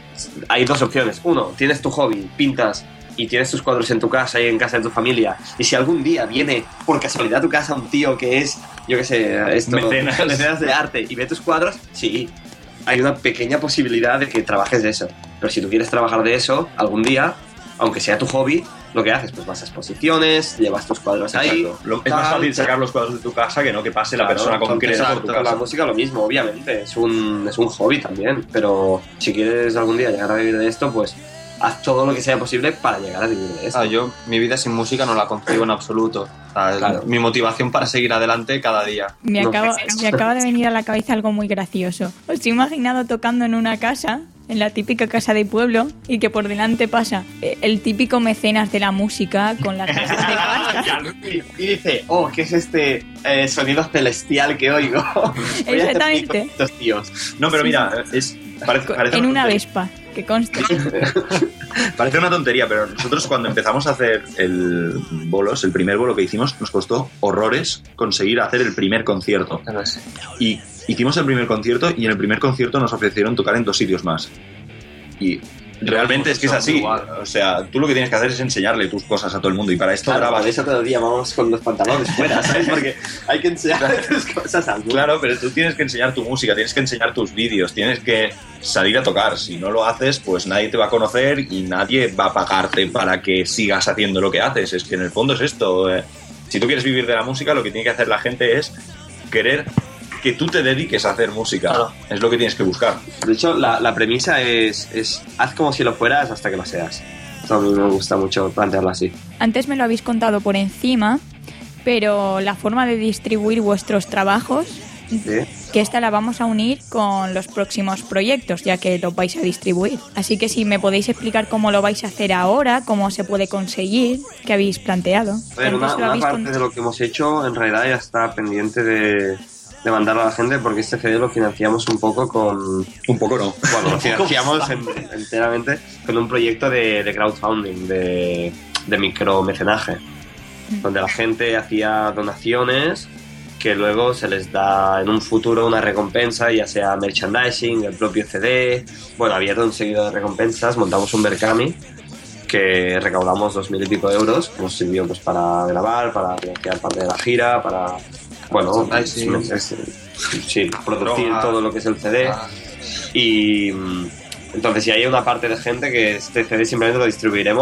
hay dos opciones. Uno, tienes tu hobby, pintas y tienes tus cuadros en tu casa y en casa de tu familia. Y si algún día viene por casualidad a tu casa un tío que es, yo qué sé, esto, Mecenas. mecenas de arte y ve tus cuadros, sí, hay una pequeña posibilidad de que trabajes de eso. Pero si tú quieres trabajar de eso algún día, aunque sea tu hobby, lo que haces, pues vas a exposiciones, llevas tus cuadros ahí. Exacto. Lo- es más tal, fácil tal. sacar los cuadros de tu casa que no que pase la Claro, persona concreta por tu exacto. casa. La música lo mismo, obviamente, es un, es un hobby también, pero si quieres algún día llegar a vivir de esto, pues haz todo lo que sea posible para llegar a vivir de esto. Ah, yo mi vida sin música no la concibo en absoluto. O sea, Claro. Mi motivación para seguir adelante cada día. Me No. acaba, me acaba de venir a la cabeza algo muy gracioso. Os he imaginado tocando en una casa, en la típica casa de pueblo, y que por delante pasa eh, el típico mecenas de la música con las cosas de pasta. Y, y dice, oh, ¿qué es este eh, sonido celestial que oigo? Voy a hacer Exactamente. pico con estos tíos. No, pero mira, es, parece, parece En una tontería. Vespa, que consta. Parece una tontería, pero nosotros cuando empezamos a hacer el bolos, el primer bolo que hicimos, nos costó horrores conseguir hacer el primer concierto. Y hicimos el primer concierto y en el primer concierto nos ofrecieron tocar en dos sitios más. Y realmente es que es así. Igual. O sea, tú lo que tienes que hacer es enseñarle tus cosas a todo el mundo y para esto Claro, grabas. por eso todo el día vamos con los pantalones fuera, ¿sabes? Porque hay que enseñar tus cosas al mundo. Claro, pero tú tienes que enseñar tu música, tienes que enseñar tus vídeos, tienes que salir a tocar. Si no lo haces, pues nadie te va a conocer y nadie va a pagarte para que sigas haciendo lo que haces. Es que en el fondo es esto. eh, Si tú quieres vivir de la música, lo que tiene que hacer la gente es querer que tú te dediques a hacer música. Claro. Es lo que tienes que buscar. De hecho, la, la premisa es, es haz como si lo fueras hasta que lo seas. Esto a mí me gusta mucho plantearlo así. Antes me lo habéis contado por encima, pero la forma de distribuir vuestros trabajos, ¿Sí? que esta la vamos a unir con los próximos proyectos, ya que los vais a distribuir. Así que si me podéis explicar cómo lo vais a hacer ahora, cómo se puede conseguir, qué habéis planteado. A ver, una, Antes lo una habéis parte con- de lo que hemos hecho en realidad ya está pendiente de, de mandarlo a la gente porque este C D lo financiamos un poco con... Un poco no. Bueno, lo financiamos en- enteramente con un proyecto de, de crowdfunding, de, de micromecenaje, donde la gente hacía donaciones que luego se les da en un futuro una recompensa, ya sea merchandising, el propio C D. Bueno, había todo un seguido de recompensas. Montamos un Berkami que recaudamos dos mil y pico euros, que nos sirvió pues para grabar, para financiar parte de la gira, para, bueno, Merchandising. es- es- sí, producir Droga. todo lo que es el C D. Ah, Y mm, entonces, si hay una parte de gente que este C D simplemente lo distribuiremos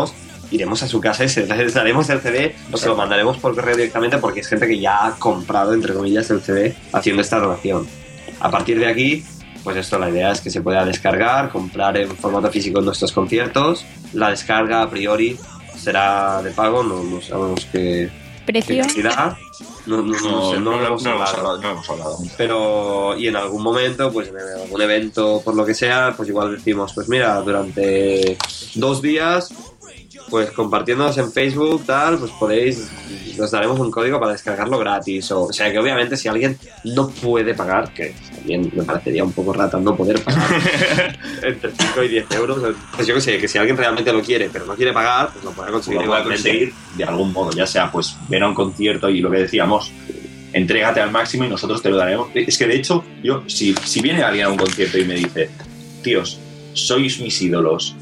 iremos a su casa y se les daremos el C D o se lo mandaremos por correo directamente porque es gente que ya ha comprado, entre comillas, el C D haciendo esta donación. A partir de aquí, pues esto, la idea es que se pueda descargar, comprar en formato físico en nuestros conciertos. La descarga a priori será de pago, no, no sabemos qué ¿Precio? cantidad. No, no, no, no sé, no, no, lo hemos no hemos hablado. hablado, no hemos hablado. Pero, y en algún momento, pues en algún evento, por lo que sea, pues igual decimos, pues mira, durante dos días, pues compartiéndonos en Facebook, tal, pues podéis, os daremos un código para descargarlo gratis. O, o sea que obviamente si alguien no puede pagar, que también me parecería un poco rata no poder pagar entre cinco y diez euros, pues yo que sé, que si alguien realmente lo quiere, pero no quiere pagar, pues lo podrá conseguir Lo pueda igualmente. conseguir de algún modo, ya sea pues ven a un concierto y lo que decíamos, entrégate al máximo y nosotros te lo daremos. Es que de hecho, yo si, si viene alguien a un concierto y me dice, tíos, sois mis ídolos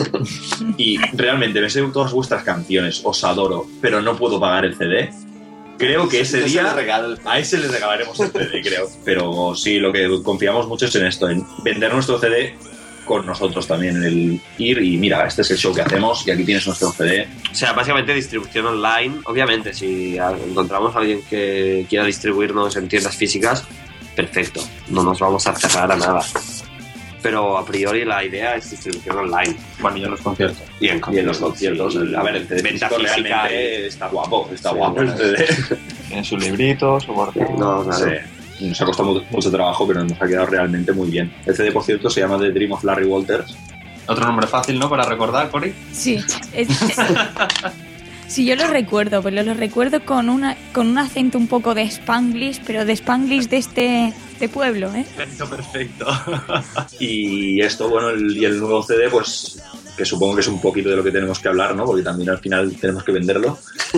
y realmente me sé todas vuestras canciones, os adoro, pero no puedo pagar el C D, creo que ese Ese día le regalo el- a ese le regalaremos el C D, creo. Pero sí, lo que confiamos mucho es en esto, en vender nuestro C D con nosotros también, en el ir y mira, este es el show que hacemos y aquí tienes nuestro C D. O sea, básicamente distribución online. Obviamente, si a- encontramos a alguien que quiera distribuirnos en tiendas físicas, perfecto. No nos vamos a cerrar a nada. Pero a priori la idea es distribución online. Bueno, y en los conciertos. Y en, Y en los conciertos, sí. a ver, el C D Venta físico física realmente está guapo, está Sí, guapo el C D. Tiene su librito, su portada. No, claro. Sí. Nos ha costado mu- mucho trabajo, pero nos ha quedado realmente muy bien. El C D, por cierto, se llama The Dream of Larry Walters. Otro nombre fácil, ¿no? Para recordar, Cori. Sí. Es- sí, yo lo recuerdo, pero lo recuerdo con una con un acento un poco de Spanglish, pero de Spanglish de este de pueblo, ¿eh? Perfecto, perfecto. Y esto, bueno, el, y el nuevo C D, pues que supongo que es un poquito de lo que tenemos que hablar, ¿no? Porque también al final tenemos que venderlo.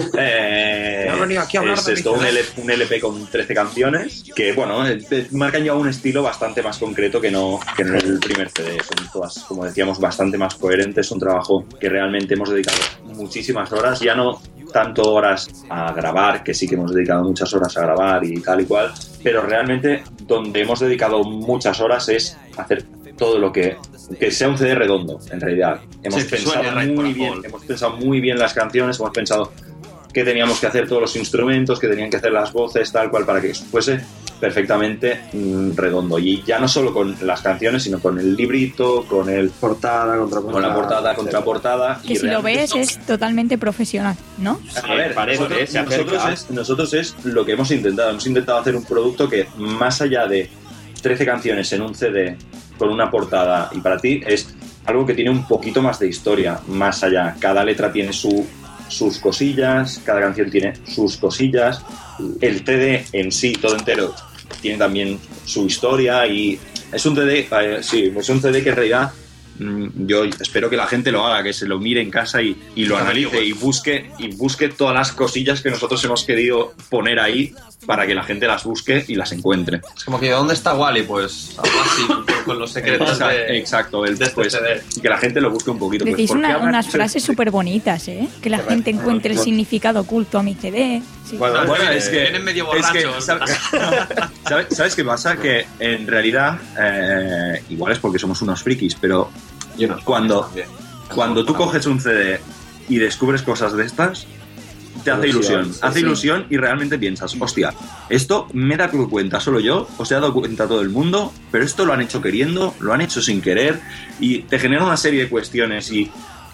Eh, No he venido aquí a hablar es de mi esto, C un, D. L, un L P con trece canciones que, bueno, eh, eh, marcan ya un estilo bastante más concreto que no, que en el primer C D. Son todas, como decíamos, bastante más coherentes. Un trabajo que realmente hemos dedicado muchísimas horas, ya no tanto horas a grabar, que sí que hemos dedicado muchas horas a grabar y tal y cual, pero realmente donde hemos dedicado muchas horas es hacer todo lo que que sea un C D redondo, en realidad. Hemos Sí, que pensado suene right for muy a bien, fall. hemos pensado muy bien las canciones, hemos pensado que teníamos que hacer todos los instrumentos, que tenían que hacer las voces, tal cual, para que fuese perfectamente mm, redondo. Y ya no solo con las canciones, sino con el librito, con el Portada, contraportada. con la portada, contraportada. Que y si lo realmente ves es totalmente profesional, ¿no? a ver, parece, nosotros, se acerca. nosotros es, nosotros es lo que hemos intentado. Hemos intentado hacer un producto que, más allá de trece canciones en un C D con una portada y para ti, es algo que tiene un poquito más de historia, más allá. Cada letra tiene su, sus cosillas, cada canción tiene sus cosillas. El C D en sí, todo entero, tiene también su historia y es un C D, eh, sí, es un C D que en realidad mm, yo espero que la gente lo haga, que se lo mire en casa y, y lo analice y busque y busque todas las cosillas que nosotros hemos querido poner ahí para que la gente las busque y las encuentre. Es como que, ¿dónde está Wally? Pues algo así, con- con los secretos de... Exacto, el, de este pues, C D. y que la gente lo busque un poquito. Pues, Decís ¿por qué una- habrá unas hecho frases esto? súper bonitas, ¿eh? Que la gente encuentre el significado oculto a mi C D. Sí. Bueno, No, Bueno, que es que, vienen medio es que, borrachos. ¿sabes, ¿sabes, ¿sabes qué pasa? Que en realidad, eh, igual es porque somos unos frikis, pero Y unos cuando, también. cuando tú coges un C D y descubres cosas de estas, te hace ilusión, Sí, hace sí. ilusión y realmente piensas, hostia, esto me he dado cuenta solo yo, o se ha dado cuenta todo el mundo, pero esto lo han hecho queriendo, lo han hecho sin querer y te genera una serie de cuestiones y,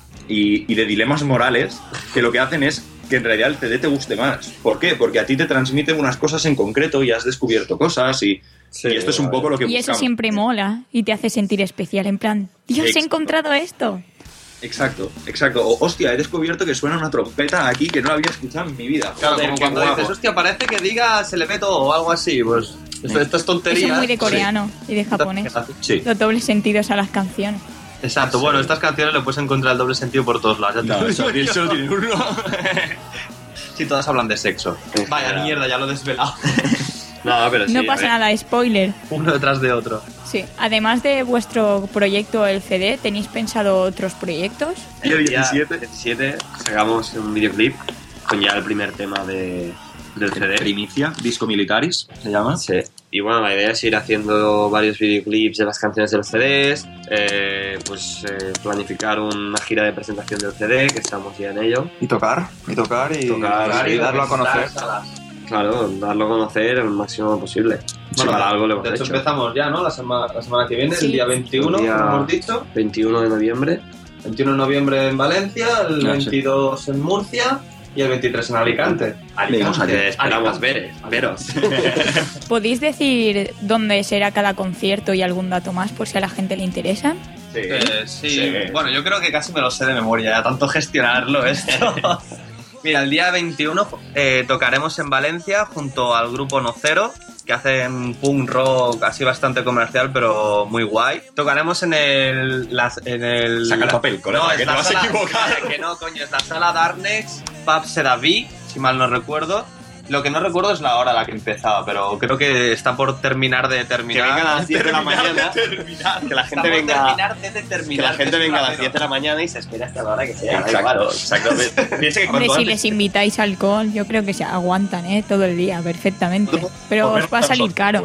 y, y de dilemas morales que lo que hacen es que en realidad el C D te guste más. ¿Por qué? Porque a ti te transmiten unas cosas en concreto y has descubierto cosas y, Sí, y esto es un poco lo que Y eso buscamos. siempre mola y te hace sentir especial, en plan, Dios, he Exacto. encontrado esto. Exacto, exacto. O, hostia, he descubierto que suena una trompeta aquí que no la había escuchado en mi vida. Claro, Joder, como qué cuando guapo. dices, hostia, parece que diga se le ve todo o algo así. Pues esto, esto es tontería. Eso es muy de coreano y de japonés. Sí. Los dobles sentidos a las canciones. Exacto, bueno, estas canciones le puedes encontrar el doble sentido por todos lados. Ya te No, lo eso- digo yo. solo tiene uno. Sí, todas hablan de sexo. Vaya mierda, ya lo he desvelado. No, pero sí, No a pasa ver. nada, spoiler. Uno detrás de otro. Sí. Además de vuestro proyecto, el C D, ¿tenéis pensado otros proyectos? Día El día diecisiete. diecisiete sacamos un videoclip con ya el primer tema de, del C D. Primicia, Disco Militaris, se llama. Sí. y bueno, la idea es ir haciendo varios videoclips de las canciones de los C Ds, eh, pues eh, planificar una gira de presentación del C D, que estamos ya en ello. Y tocar, y tocar y, Tocar, y y darlo a conocer. Claro, darlo a conocer el máximo posible. Bueno, Si para algo lo hemos de hecho hecho. empezamos ya, ¿no? La, sema- la semana que viene, Sí. el día veintiuno, El día- como hemos dicho. veintiuno de noviembre. veintiuno de noviembre en Valencia, el Ah, sí. veintidós en Murcia y el veintitrés en Alicante. Leímos allí. Que esperamos Alicante. ver, veros. ¿Podéis decir dónde será cada concierto y algún dato más por si a la gente le interesa? Sí. Eh, sí. Sí. Bueno, yo creo que casi me lo sé de memoria, ya tanto gestionarlo esto. Mira, el día veintiuno eh, tocaremos en Valencia junto al grupo Nocero, que hacen punk rock así bastante comercial, pero muy guay. Tocaremos en el... Las, en el Saca el papel, colega, no, que es te la vas a sala- equivocar. Que no, coño, es la sala Darnex, Pub Sedaví, si mal no recuerdo. Lo que no recuerdo es la hora a la que empezaba, pero creo que está por terminar de Que terminar. vengan a las diez de la mañana. Que la gente venga, Terminar de determinar. que la gente venga a las rápido. diez de la mañana y se espera hasta la hora que sea. da Exacto, igual. exactamente. Piensa que Hombre, cuanto si antes- les invitáis alcohol, yo creo que se aguantan, ¿eh? Todo el día, perfectamente. Pero os va a salir caro.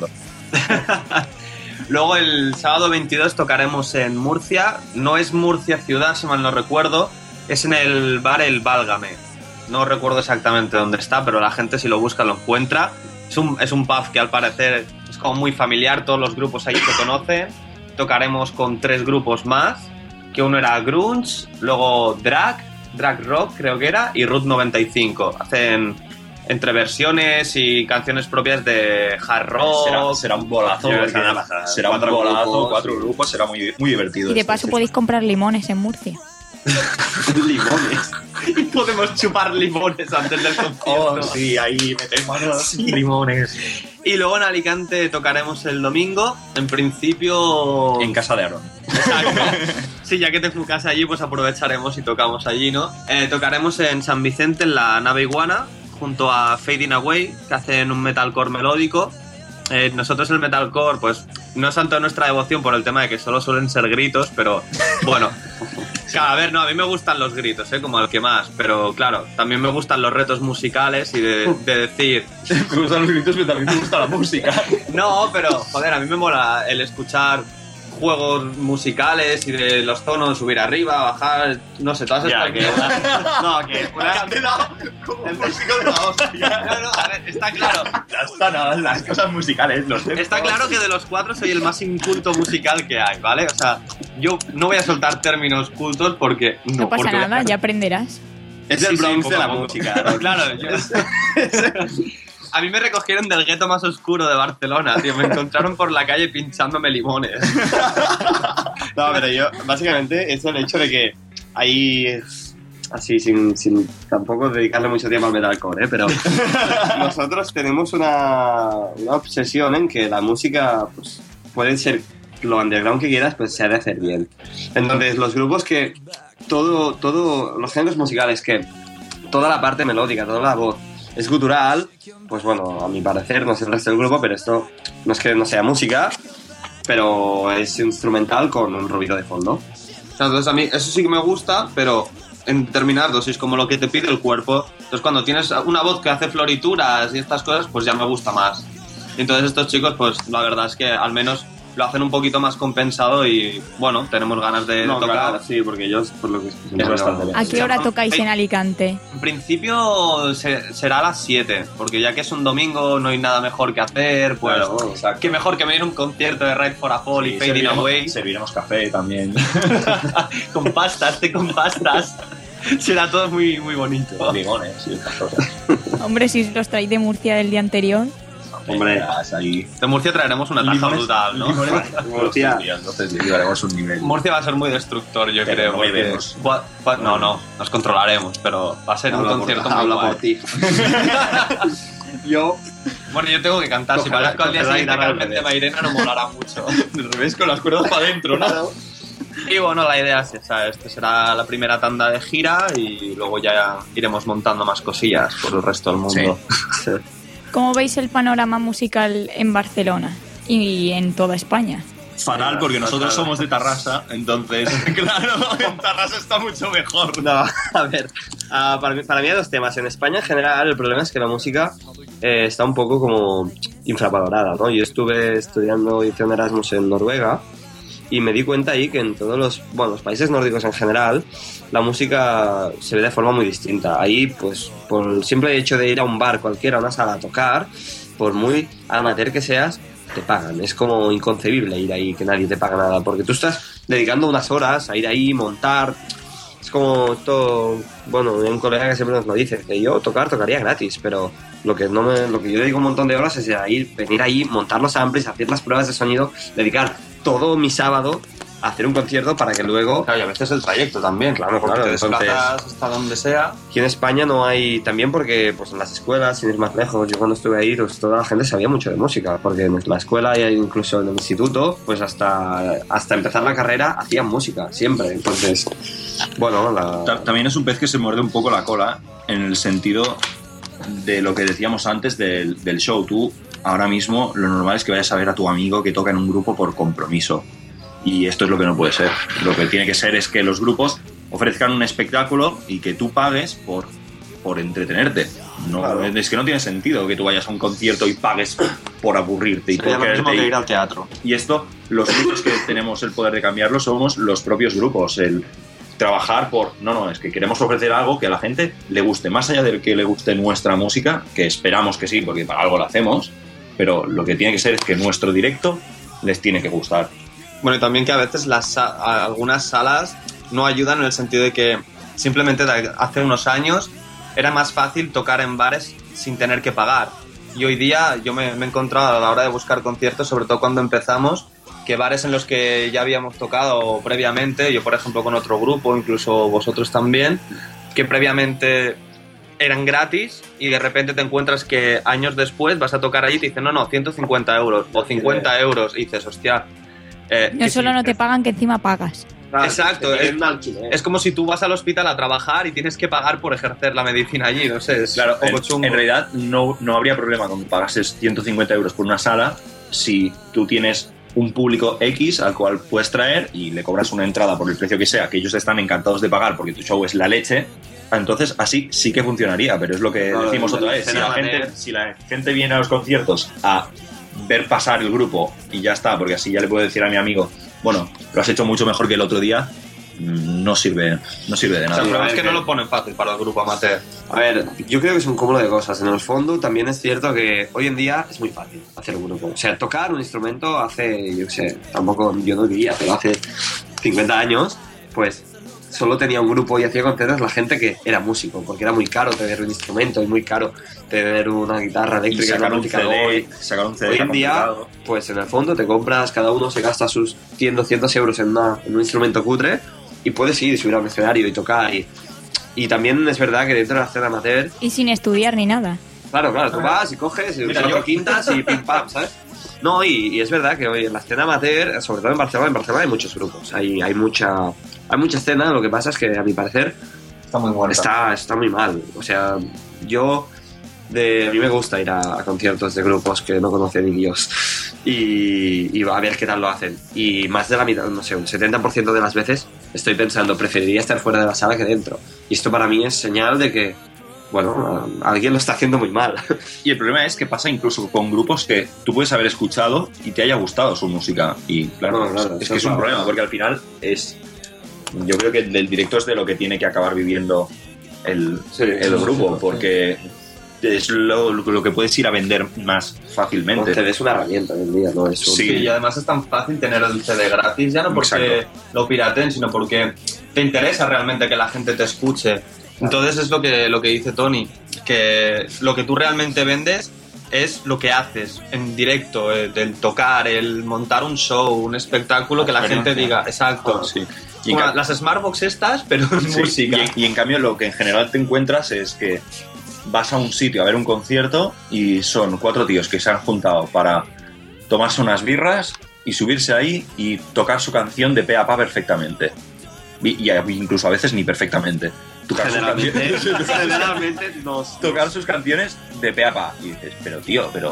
Luego el sábado veintidós tocaremos en Murcia. No es Murcia ciudad, si mal no recuerdo. Es en el bar El Válgame. No recuerdo exactamente dónde está, pero la gente si lo busca lo encuentra. Es un, es un pub que al parecer es como muy familiar, todos los grupos ahí se conocen. Tocaremos con tres grupos más, que uno era Grunge, luego Drag, Drag Rock creo que era, y Route noventa y cinco. Hacen entre versiones y canciones propias de hard rock. Será, será un bolazo. Yo creo porque que van a pasar será un cuatro bolazo, grupos, cuatro sí. grupos, será muy, muy divertido. Y de esto, paso sí. podéis comprar limones en Murcia. Limones. Y podemos chupar limones antes del concierto. Oh, sí, ahí metemos limones. Y luego en Alicante tocaremos el domingo. En principio... En casa de Aaron. Exacto. Sí, ya que te casa allí, pues aprovecharemos y tocamos allí, ¿no? Eh, tocaremos en San Vicente, en la Nave Iguana, junto a Fading Away, que hacen un metalcore melódico. Eh, nosotros el metalcore, pues, no es tanto nuestra devoción por el tema de que solo suelen ser gritos, pero bueno... Claro, a ver, no, a mí me gustan los gritos, ¿eh? Como el que más, pero claro, también me gustan los retos musicales y de, de decir... Me gustan los gritos, pero también me gusta la música. No, pero, joder, a mí me mola el escuchar juegos musicales y de los tonos, subir arriba, bajar, no sé, todas Ya, estas... que una- No, que una... Como músico de la hostia. No, no, a ver, está claro. Ya está, nada, las cosas musicales, los tempos. Está claro que de los cuatro soy el más inculto musical que hay, ¿vale? O sea, yo no voy a soltar términos cultos porque... No, No pasa porque nada, ya aprenderás. Es Sí, el sí, Bronx poco de a la poco. música. ¿no? Claro, yo... A mí me recogieron del gueto más oscuro de Barcelona, tío. Me encontraron por la calle pinchándome limones. No, pero yo, básicamente, es el hecho de que hay, así, sin, sin tampoco dedicarle mucho tiempo al metalcore, ¿eh? Pero nosotros tenemos una, una obsesión en que la música, pues, puede ser lo underground que quieras, pues se ha de hacer bien. Entonces, los grupos que, todo, todo, los géneros musicales que, toda la parte melódica, toda la voz, es gutural, pues bueno, a mi parecer, no sé el resto del grupo, pero esto no es que no sea música, pero es instrumental con un ruido de fondo. O sea, entonces a mí eso sí que me gusta, pero en determinadas dosis, como lo que te pide el cuerpo. Entonces cuando tienes una voz que hace florituras y estas cosas, pues ya me gusta más. Y entonces estos chicos, pues la verdad es que al menos lo hacen un poquito más compensado y bueno, tenemos ganas de, No, de tocar. claro, sí, porque yo por lo que Es bastante bien. ¿A qué hora tocáis en Alicante? En principio se- será a las siete, porque ya que es un domingo no hay nada mejor que hacer, pues Claro, exacto. qué mejor que venir a un concierto de Ride for a Fall y Sí, Fading serviremos, Away serviremos café también. con pastas, té con pastas. Será todo muy, muy bonito. Limones y estas cosas. Hombre, si os los traéis de Murcia del día anterior. Hombre. Verás ahí. De Murcia traeremos una taja Limones- brutal, ¿no? limones- Murcia. Hostia, entonces llevaremos un nivel. Murcia va a ser muy destructor, yo Pero creo. no porque- bebemos. Cua- cua- no, no, nos controlaremos, pero va a ser un Habla por- concierto muy habla guay. por ti. Yo, Bueno, yo tengo que cantar. Si Coge la- parezco al día coge la siguiente guitarra al Carmen de revés. Mairena no molará mucho. Al revés, con las cuerdas para adentro, ¿no? Y bueno, la idea es esa. Este será la primera tanda de gira y luego ya iremos montando más cosillas por el resto del mundo. ¿Cómo veis el panorama musical en Barcelona y en toda España? Fatal, porque nosotros somos de Tarrasa, entonces, claro, en Tarrasa está mucho mejor. no, a ver, ah, para, mí, para mí hay dos temas. En España en general el problema es que la música eh, está un poco como infravalorada, ¿no? Yo estuve estudiando edición de Erasmus en Noruega y me di cuenta ahí que en todos los, bueno, los países nórdicos en general, la música se ve de forma muy distinta. Ahí, pues, por el simple hecho de ir a un bar cualquiera, a una sala a tocar, por muy amateur que seas, te pagan. Es como inconcebible ir ahí, que nadie te paga nada, porque tú estás dedicando unas horas a ir ahí, montar. Es como esto, bueno, hay un colega que siempre nos lo dice, que yo tocar, tocaría gratis, pero lo que no me, lo que yo dedico un montón de horas es ir ahí, venir ahí, montar los amplis, hacer las pruebas de sonido, dedicar todo mi sábado a hacer un concierto para que luego... Claro, y a veces el trayecto también, Claro, porque claro, te desplazas entonces- hasta donde sea. Aquí en España no hay, también porque pues en las escuelas, sin ir más lejos, yo cuando estuve ahí, pues toda la gente sabía mucho de música, porque en la escuela y incluso en el instituto, pues hasta, hasta empezar la carrera hacían música, siempre. Entonces, bueno, la... Ta- También es un pez que se muerde un poco la cola en el sentido de lo que decíamos antes del, del show. Tú ahora mismo lo normal es que vayas a ver a tu amigo que toca en un grupo por compromiso. Y esto es lo que no puede ser. Lo que tiene que ser es que los grupos ofrezcan un espectáculo y que tú pagues por, por entretenerte. No, Claro. Es que no tiene sentido que tú vayas a un concierto y pagues por aburrirte y Sería por lo mismo quererte que ir. ir al teatro. Y esto, los únicos que tenemos el poder de cambiarlo somos los propios grupos. El trabajar por, no, no, es que queremos ofrecer algo que a la gente le guste, más allá de que le guste nuestra música, que esperamos que sí, porque para algo la hacemos, pero lo que tiene que ser es que nuestro directo les tiene que gustar. Bueno, y también que a veces las sa- a- algunas salas no ayudan en el sentido de que simplemente de- hace unos años era más fácil tocar en bares sin tener que pagar. Y hoy día yo me, me he encontrado a la hora de buscar conciertos, sobre todo cuando empezamos, que bares en los que ya habíamos tocado previamente, yo por ejemplo con otro grupo, incluso vosotros también, que previamente eran gratis y de repente te encuentras que años después vas a tocar allí y te dicen no, no, ciento cincuenta euros o cincuenta euros y dices, hostia... eh, No ¿qué solo no te dices? pagan, que encima pagas. Exacto, es es- un alquiler. Es como si tú vas al hospital a trabajar y tienes que pagar por ejercer la medicina allí, no sé, es Claro, un poco en, chungo. en realidad no, no habría problema con que pagases ciento cincuenta euros por una sala si tú tienes un público X al cual puedes traer y le cobras una entrada por el precio que sea, que ellos están encantados de pagar porque tu show es la leche. Entonces así sí que funcionaría, pero es lo que Claro, decimos el- otra el vez. Si la, amateur. gente, si la gente viene a los conciertos a ver pasar el grupo y ya está, porque así ya le puedo decir a mi amigo, bueno, lo has hecho mucho mejor que el otro día, no sirve, no sirve de O sea, nada. el problema a es ver, que no que- lo ponen fácil para el grupo amateur. A ver, yo creo que es un cúmulo de cosas. En el fondo también es cierto que hoy en día es muy fácil hacer un grupo. O sea, tocar un instrumento hace, yo qué sé, tampoco, yo no diría, pero hace cincuenta años, pues solo tenía un grupo y hacía conciertos la gente que era músico, porque era muy caro tener un instrumento y muy caro tener una guitarra Y eléctrica, sacar un un C amplificador. D, sacar un C D Hoy está en día, complicado. pues en el fondo te compras, cada uno se gasta sus cien, doscientos euros en, una- en un instrumento cutre y puedes ir y subir a un escenario y tocar. Y, y también es verdad que dentro de la escena amateur, Y sin estudiar ni nada. claro, claro, tú vas y coges, y Mira, cuatro yo- quintas y pim pam, ¿sabes? No, y, y es verdad que hoy en la escena amateur, sobre todo en Barcelona, en Barcelona hay muchos grupos, hay, hay mucha hay mucha escena, lo que pasa es que a mi parecer Está muy bueno. está, está muy mal. O sea, yo de, a mí me gusta ir a, a conciertos de grupos que no conoce ni Dios y, y a ver qué tal lo hacen. Y más de la mitad, no sé, un setenta por ciento de las veces estoy pensando, preferiría estar fuera de la sala que dentro. Y esto para mí es señal de que, bueno, a- alguien lo está haciendo muy mal. Y el problema es que pasa incluso con grupos que tú puedes haber escuchado y te haya gustado su música. Y claro, No, claro, es eso que es un claro. problema, porque al final es. Yo creo que del directo es de lo que tiene que acabar viviendo el, Sí, el sí, grupo, sí. porque es lo, lo que puedes ir a vender más fácilmente. Entonces es una herramienta hoy en día, ¿no? Es un- Sí. Sí, y además es tan fácil tener el C D gratis, ya no porque Exacto. lo piraten, sino porque te interesa realmente que la gente te escuche. Entonces es lo que, lo que dice Tony, que lo que tú realmente vendes es lo que haces en directo, el, el tocar, el montar un show, un espectáculo que la gente experiencia. diga, exacto. Sí. Y en Como ca- las Smartbox estas, pero en Sí, música. y, en, y en cambio lo que en general te encuentras es que vas a un sitio a ver un concierto y son cuatro tíos que se han juntado para tomarse unas birras y subirse ahí y tocar su canción de pe a pa perfectamente. Y, y incluso a veces ni perfectamente. Tocar sus Generalmente, canciones- generalmente nos... tocar sus canciones de pe a pa. Y dices, pero tío, pero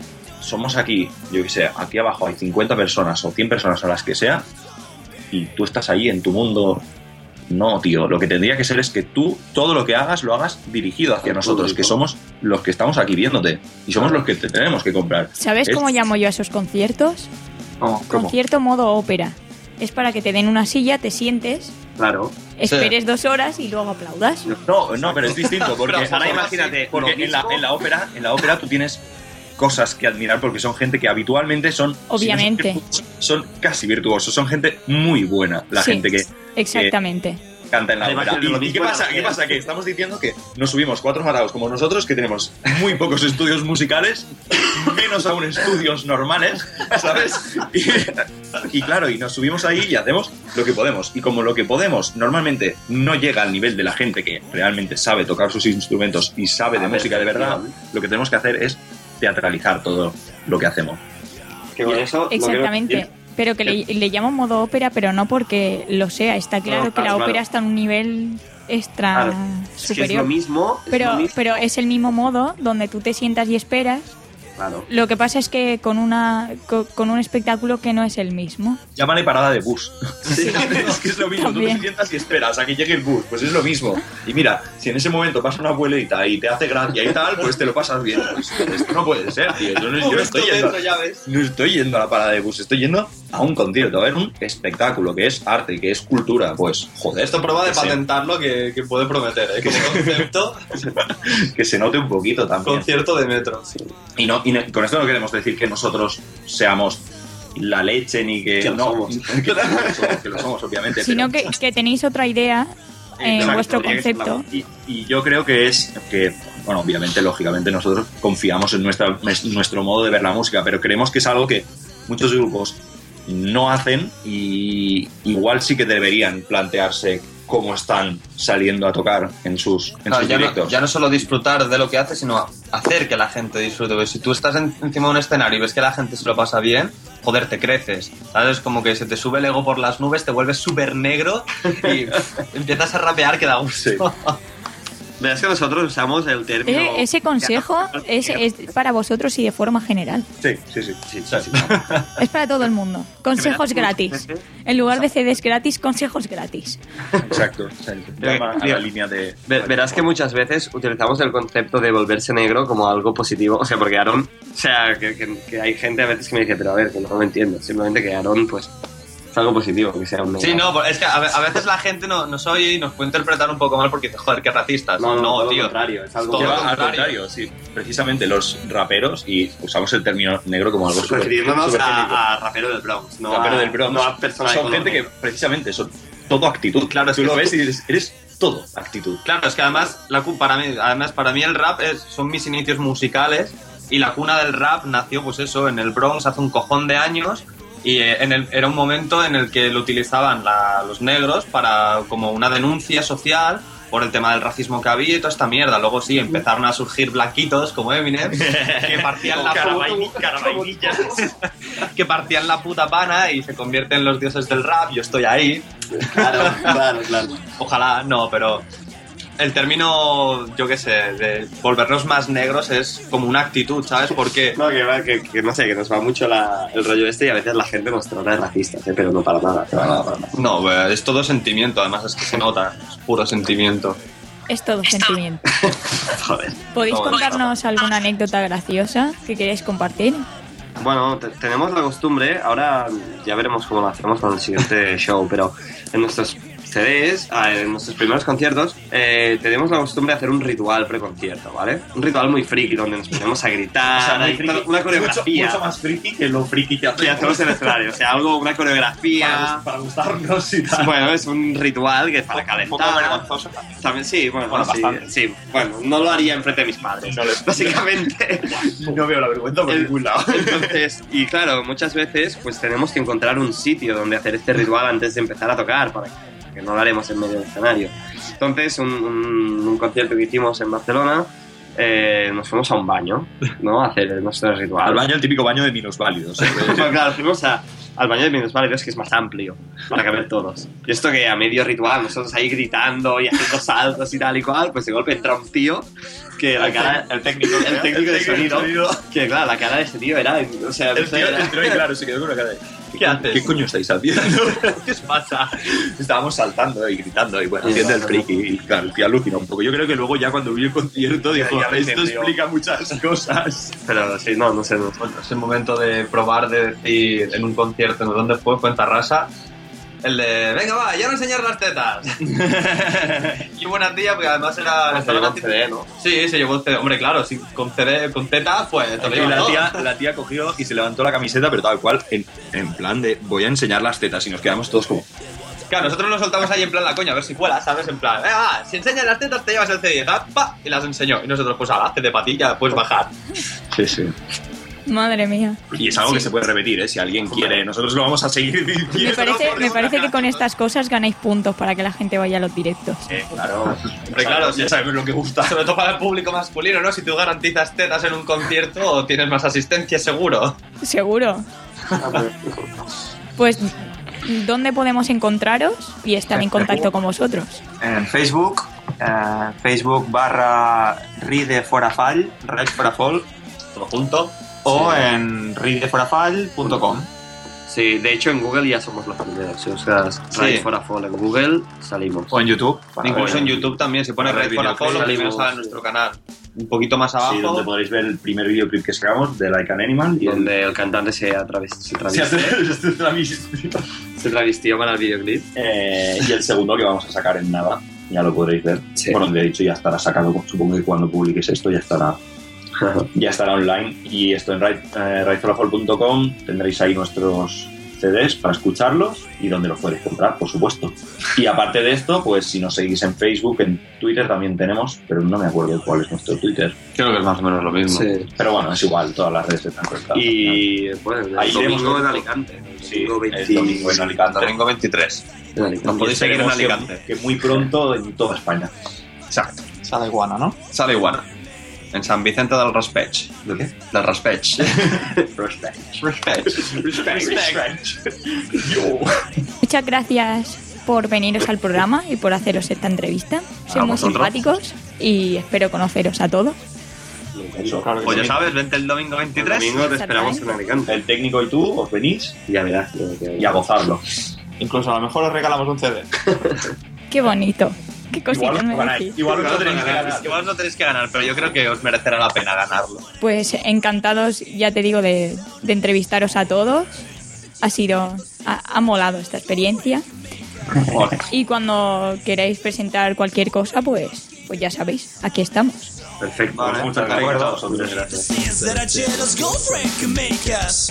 somos aquí, yo qué sé, aquí abajo hay cincuenta personas o cien personas o las que sea y tú estás ahí en tu mundo. No, tío, lo que tendría que ser es que tú todo lo que hagas lo hagas dirigido hacia Al nosotros, público. que somos los que estamos aquí viéndote y somos los que te tenemos que comprar. ¿Sabes Es- cómo llamo yo a esos conciertos? ¿Cómo? ¿Cómo? Concierto modo ópera. Es para que te den una silla, te sientes, Claro. esperes dos horas y luego aplaudas. No, no, pero es distinto porque Pero ahora imagínate, porque lo en la, mismo- en la ópera, en la ópera tú tienes cosas que admirar porque son gente que habitualmente son Obviamente. si no son, virtuosos, son casi virtuosos, son gente muy buena, la Sí, gente que exactamente. canta en la Además, ópera. es lo ¿Y, y qué mismo pasa? en la ¿Qué pasa? Que estamos diciendo que nos subimos cuatro marados como nosotros, que tenemos muy pocos estudios musicales, menos aún estudios normales, ¿sabes? Y, y claro, y nos subimos ahí y hacemos lo que podemos. Y como lo que podemos normalmente no llega al nivel de la gente que realmente sabe tocar sus instrumentos y sabe de A ver, música de verdad, lo que tenemos que hacer es teatralizar todo lo que hacemos. Que con eso no quiero Exactamente. decir- Pero que le, le llamo modo ópera, pero no porque lo sea. Está claro No, que la claro, ópera claro. está en un nivel extra Claro. Es que es superior. lo mismo. es pero, lo mismo. pero es el mismo modo donde tú te sientas y esperas. Claro. Lo que pasa es que con una co- con un espectáculo que no es el mismo. Llámale parada de bus. Es que es lo mismo, tú También. te sientas y esperas a que llegue el bus, pues es lo mismo. Y mira, si en ese momento pasa una abuelita y te hace gracia y tal, pues te lo pasas bien. Pues esto no puede ser, tío. Yo no, yo no estoy yendo, no estoy yendo a la parada de bus, estoy yendo a un concierto, a ver un espectáculo, que es arte, que es cultura. Pues, joder, Esto prueba de que se- patentarlo que, que puede prometer, ¿eh? Como concepto, que se note un poquito también. concierto de metro. Y, no, y no- con esto no queremos decir que nosotros seamos la leche ni que, Que lo no, somos. que, lo somos, que lo somos, obviamente. Sino pero- que, que tenéis otra idea en Exacto, vuestro tiene que ser concepto. Y, y yo creo que es que, bueno, obviamente, lógicamente, nosotros confiamos en nuestra, en nuestro modo de ver la música, pero creemos que es algo que muchos grupos no hacen y igual sí que deberían plantearse cómo están saliendo a tocar en sus, en Claro, sus ya, directos. no, ya no solo disfrutar de lo que haces, sino hacer que la gente disfrute. Porque si tú estás en- encima de un escenario y ves que la gente se lo pasa bien, joder, te creces. ¿Sabes? Como que se te sube el ego por las nubes, te vuelves súper negro y pff, empiezas a rapear que da gusto. Verás que nosotros usamos el término. Eh, ese consejo es, es para vosotros y de forma general. Sí, sí, sí. Sí, O sea, sí, Es para todo el mundo. Consejos gratis. En lugar de C Ds gratis, consejos gratis. Exacto. O sea, llama a la línea de... Ver- Verás que muchas veces utilizamos el concepto de volverse negro como algo positivo. O sea, porque Aaron, o sea, que, que- que hay gente a veces que me dice, pero a ver, que no lo entiendo. Simplemente que Aaron, pues, es algo positivo, que sea un negro. Sí, no, pues es que a ve- a veces la gente no, nos oye y nos puede interpretar un poco mal porque dice, joder, qué racistas. No, no, todo lo tío. contrario, es algo Todo Que lo va al contrario. contrario, sí. Precisamente los raperos, y usamos el término negro como algo súper refiriéndonos súper genérico. a, a rapero del Bronx, no Rapero a, del Bronx. no a persona de son color. gente que precisamente son todo actitud. Claro, es tú que lo es- ves y dices, eres todo actitud. Claro, es que además, la, cu- para, mí, además para mí el rap es, son mis inicios musicales y la cuna del rap nació, pues eso, en el Bronx hace un cojón de años y eh, en el, era un momento en el que lo utilizaban la- los negros para como una denuncia social por el tema del racismo que había y toda esta mierda. Luego sí, empezaron a surgir blanquitos como Eminem que partían la puta, que partían la puta pana y se convierten en los dioses del rap. Yo estoy ahí. Claro, claro, claro. Ojalá, no, pero el término, yo qué sé, de volvernos más negros es como una actitud, ¿sabes? Porque No, que, va- que, que no sé, que nos va mucho la- el rollo este y a veces la gente nos trata de racistas, ¿eh? Pero no para nada, para nada, para nada. no, eh, es todo sentimiento, además es que se nota, es puro sentimiento. Es todo sentimiento. Joder. ¿Podéis Todo. contarnos alguna anécdota graciosa que queréis compartir? Bueno, te- tenemos la costumbre, ahora ya veremos cómo lo hacemos con el siguiente show, pero en nuestros C Ds, ah, en nuestros primeros conciertos, eh, tenemos la costumbre de hacer un ritual preconcierto, ¿vale? Un ritual muy friki, donde nos ponemos a gritar, hay toda una coreografía Mucho, mucho más friki que lo friki que que hacemos en el escenario, o sea, algo, una coreografía... para, para gustarnos y tal. Bueno, es un ritual que es para Un poco calentar. vergonzoso también. También sí, bueno, Bueno, sí, bastante. sí, bueno, no lo haría enfrente de mis padres, básicamente. No veo la vergüenza por El- ningún lado. Entonces, y claro, muchas veces pues tenemos que encontrar un sitio donde hacer este ritual antes de empezar a tocar, para que no lo haremos en medio del escenario. Entonces, un, un- un concierto que hicimos en Barcelona, eh, nos fuimos a un baño, ¿no? A hacer nuestro ritual. Al baño, el típico baño de minusválidos. ¿eh? Bueno, claro, fuimos a, al baño de minusválidos, que es más amplio, para caber todos. Y esto que a medio ritual, nosotros ahí gritando y haciendo saltos y tal y cual, pues de golpe entra un tío que la cara... El técnico. El técnico de sonido, que claro, la cara de ese tío era... O sea, El tío era- entró y claro, se quedó con una cara de... ¿Qué haces? ¿Qué coño estáis haciendo? ¿Qué os pasa? Estábamos saltando y gritando y bueno, Sí, haciendo el claro. friki y claro, el tío alucinó un poco. Yo creo que luego ya cuando vi el concierto dijo, ya lo esto entendió". explica muchas cosas. Pero sí, no, no sé, no. Bueno, es el momento de probar, de decir en un concierto, ¿no? ¿Dónde fue? Fue en Tarrasa. El de, venga va, ya no enseñar las tetas. Y buenas días, porque además era... Se llevó un C D, ¿no? Sí, se llevó el C D. Hombre, claro, si con C D, con tetas, pues te lo Y llevas la todo. tía, la tía cogió y se levantó la camiseta, pero tal cual, en, en plan de voy a enseñar las tetas y nos quedamos todos como... Claro, nosotros nos soltamos ahí en plan la coña, a ver si cuela, ¿sabes? En plan, venga va, si enseñas las tetas te llevas el C D, ¿sabes? Pa, y las enseñó. Y nosotros, pues ala, C D para ti, ya puedes bajar. Sí, sí. Madre mía. Y es algo que se puede repetir, ¿eh? Si alguien quiere, nosotros lo vamos a seguir diciendo. Me parece, por me parece que ninguna con estas cosas ganáis puntos para que la gente vaya a los directos. cara. Eh, claro, Hombre, claro, ya sabemos lo que gusta. Sobre todo para el público masculino, ¿no? Si tú garantizas tetas en un concierto, tienes más asistencia seguro. Seguro. Pues, ¿dónde podemos encontraros y estar en contacto con vosotros? En Facebook, eh, Facebook barra rideforafall, Red Forafall, Todo junto. o en rideforafall punto com. Sí, de hecho en Google ya somos los primeros. Si buscas Sí. Rise for a Fall en Google, salimos. O en YouTube. para Incluso ver. en YouTube también, si pones Para Red for a videoclip Fall, lo primero salimos, sale en sí. nuestro canal. Un poquito más abajo. Sí, donde podréis ver el primer videoclip que sacamos de Like an Animal y el... Donde el cantante se, atraves- se Se traviste, hace- se travestió. se travistió para el videoclip. Eh, y el segundo que vamos a sacar en nada, ya lo podréis ver. Sí. Bueno, de hecho ya estará sacado, supongo que cuando publiques esto ya estará ya estará online. Y esto en rise for a fall punto com tendréis ahí nuestros C Ds para escucharlos y donde los podéis comprar, por supuesto. Y aparte de esto, pues si nos seguís en Facebook, en Twitter también tenemos, pero no me acuerdo cuál es nuestro Twitter. Creo que es más o menos lo mismo. Sí. Pero bueno, es igual, todas las redes están conectadas. Y pues el Ahí domingo iremos en con- Alicante. El Sí, domingo el veinte domingo en Alicante. Domingo veintitrés. en Alicante. Nos podéis seguir en Esperemos que- Alicante. Que, muy pronto en toda España. Exacto. Sala Iguana, ¿no? Sale Iguana. En San Vicente del Raspech. ¿De qué? Del Raspech. Respect. Raspech. Respect. Yo. Muchas gracias por veniros al programa y por haceros esta entrevista. Sois muy vosotros. simpáticos y espero conoceros a todos. Eso. Claro que Pues ya sí. sabes, vente el domingo El veintitrés. domingo te esperamos en Alicante. El técnico y tú os venís Y ya verás. lo que- y a gozarlo. Incluso a lo mejor os regalamos un C D. Qué bonito. Qué cositas Igual, me igual, decís. igual no tenéis que Es ganar. que vos no tenéis que ganar, pero yo creo que os merecerá la pena ganarlo. Pues encantados, ya te digo, de, de entrevistaros a todos. Ha sido, ha, ha molado esta experiencia. Y cuando queráis presentar cualquier cosa, pues, pues ya sabéis, aquí estamos. Perfecto. Vale, Muchas de gracias a acuerdo. vosotros. Gracias. Sense that a jealous girlfriend can make us.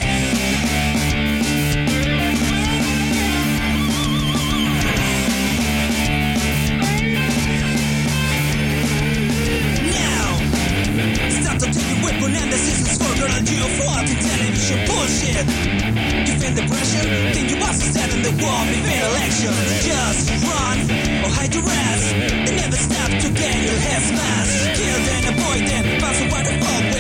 Now, stop to take a weapon and the season's for girl and you fucking television bullshit. You feel the pressure, think you must stand in the wall before election. Just run or hide your ass. They never stop to get your head smashed. Kill them, avoid them, pass a waterfall.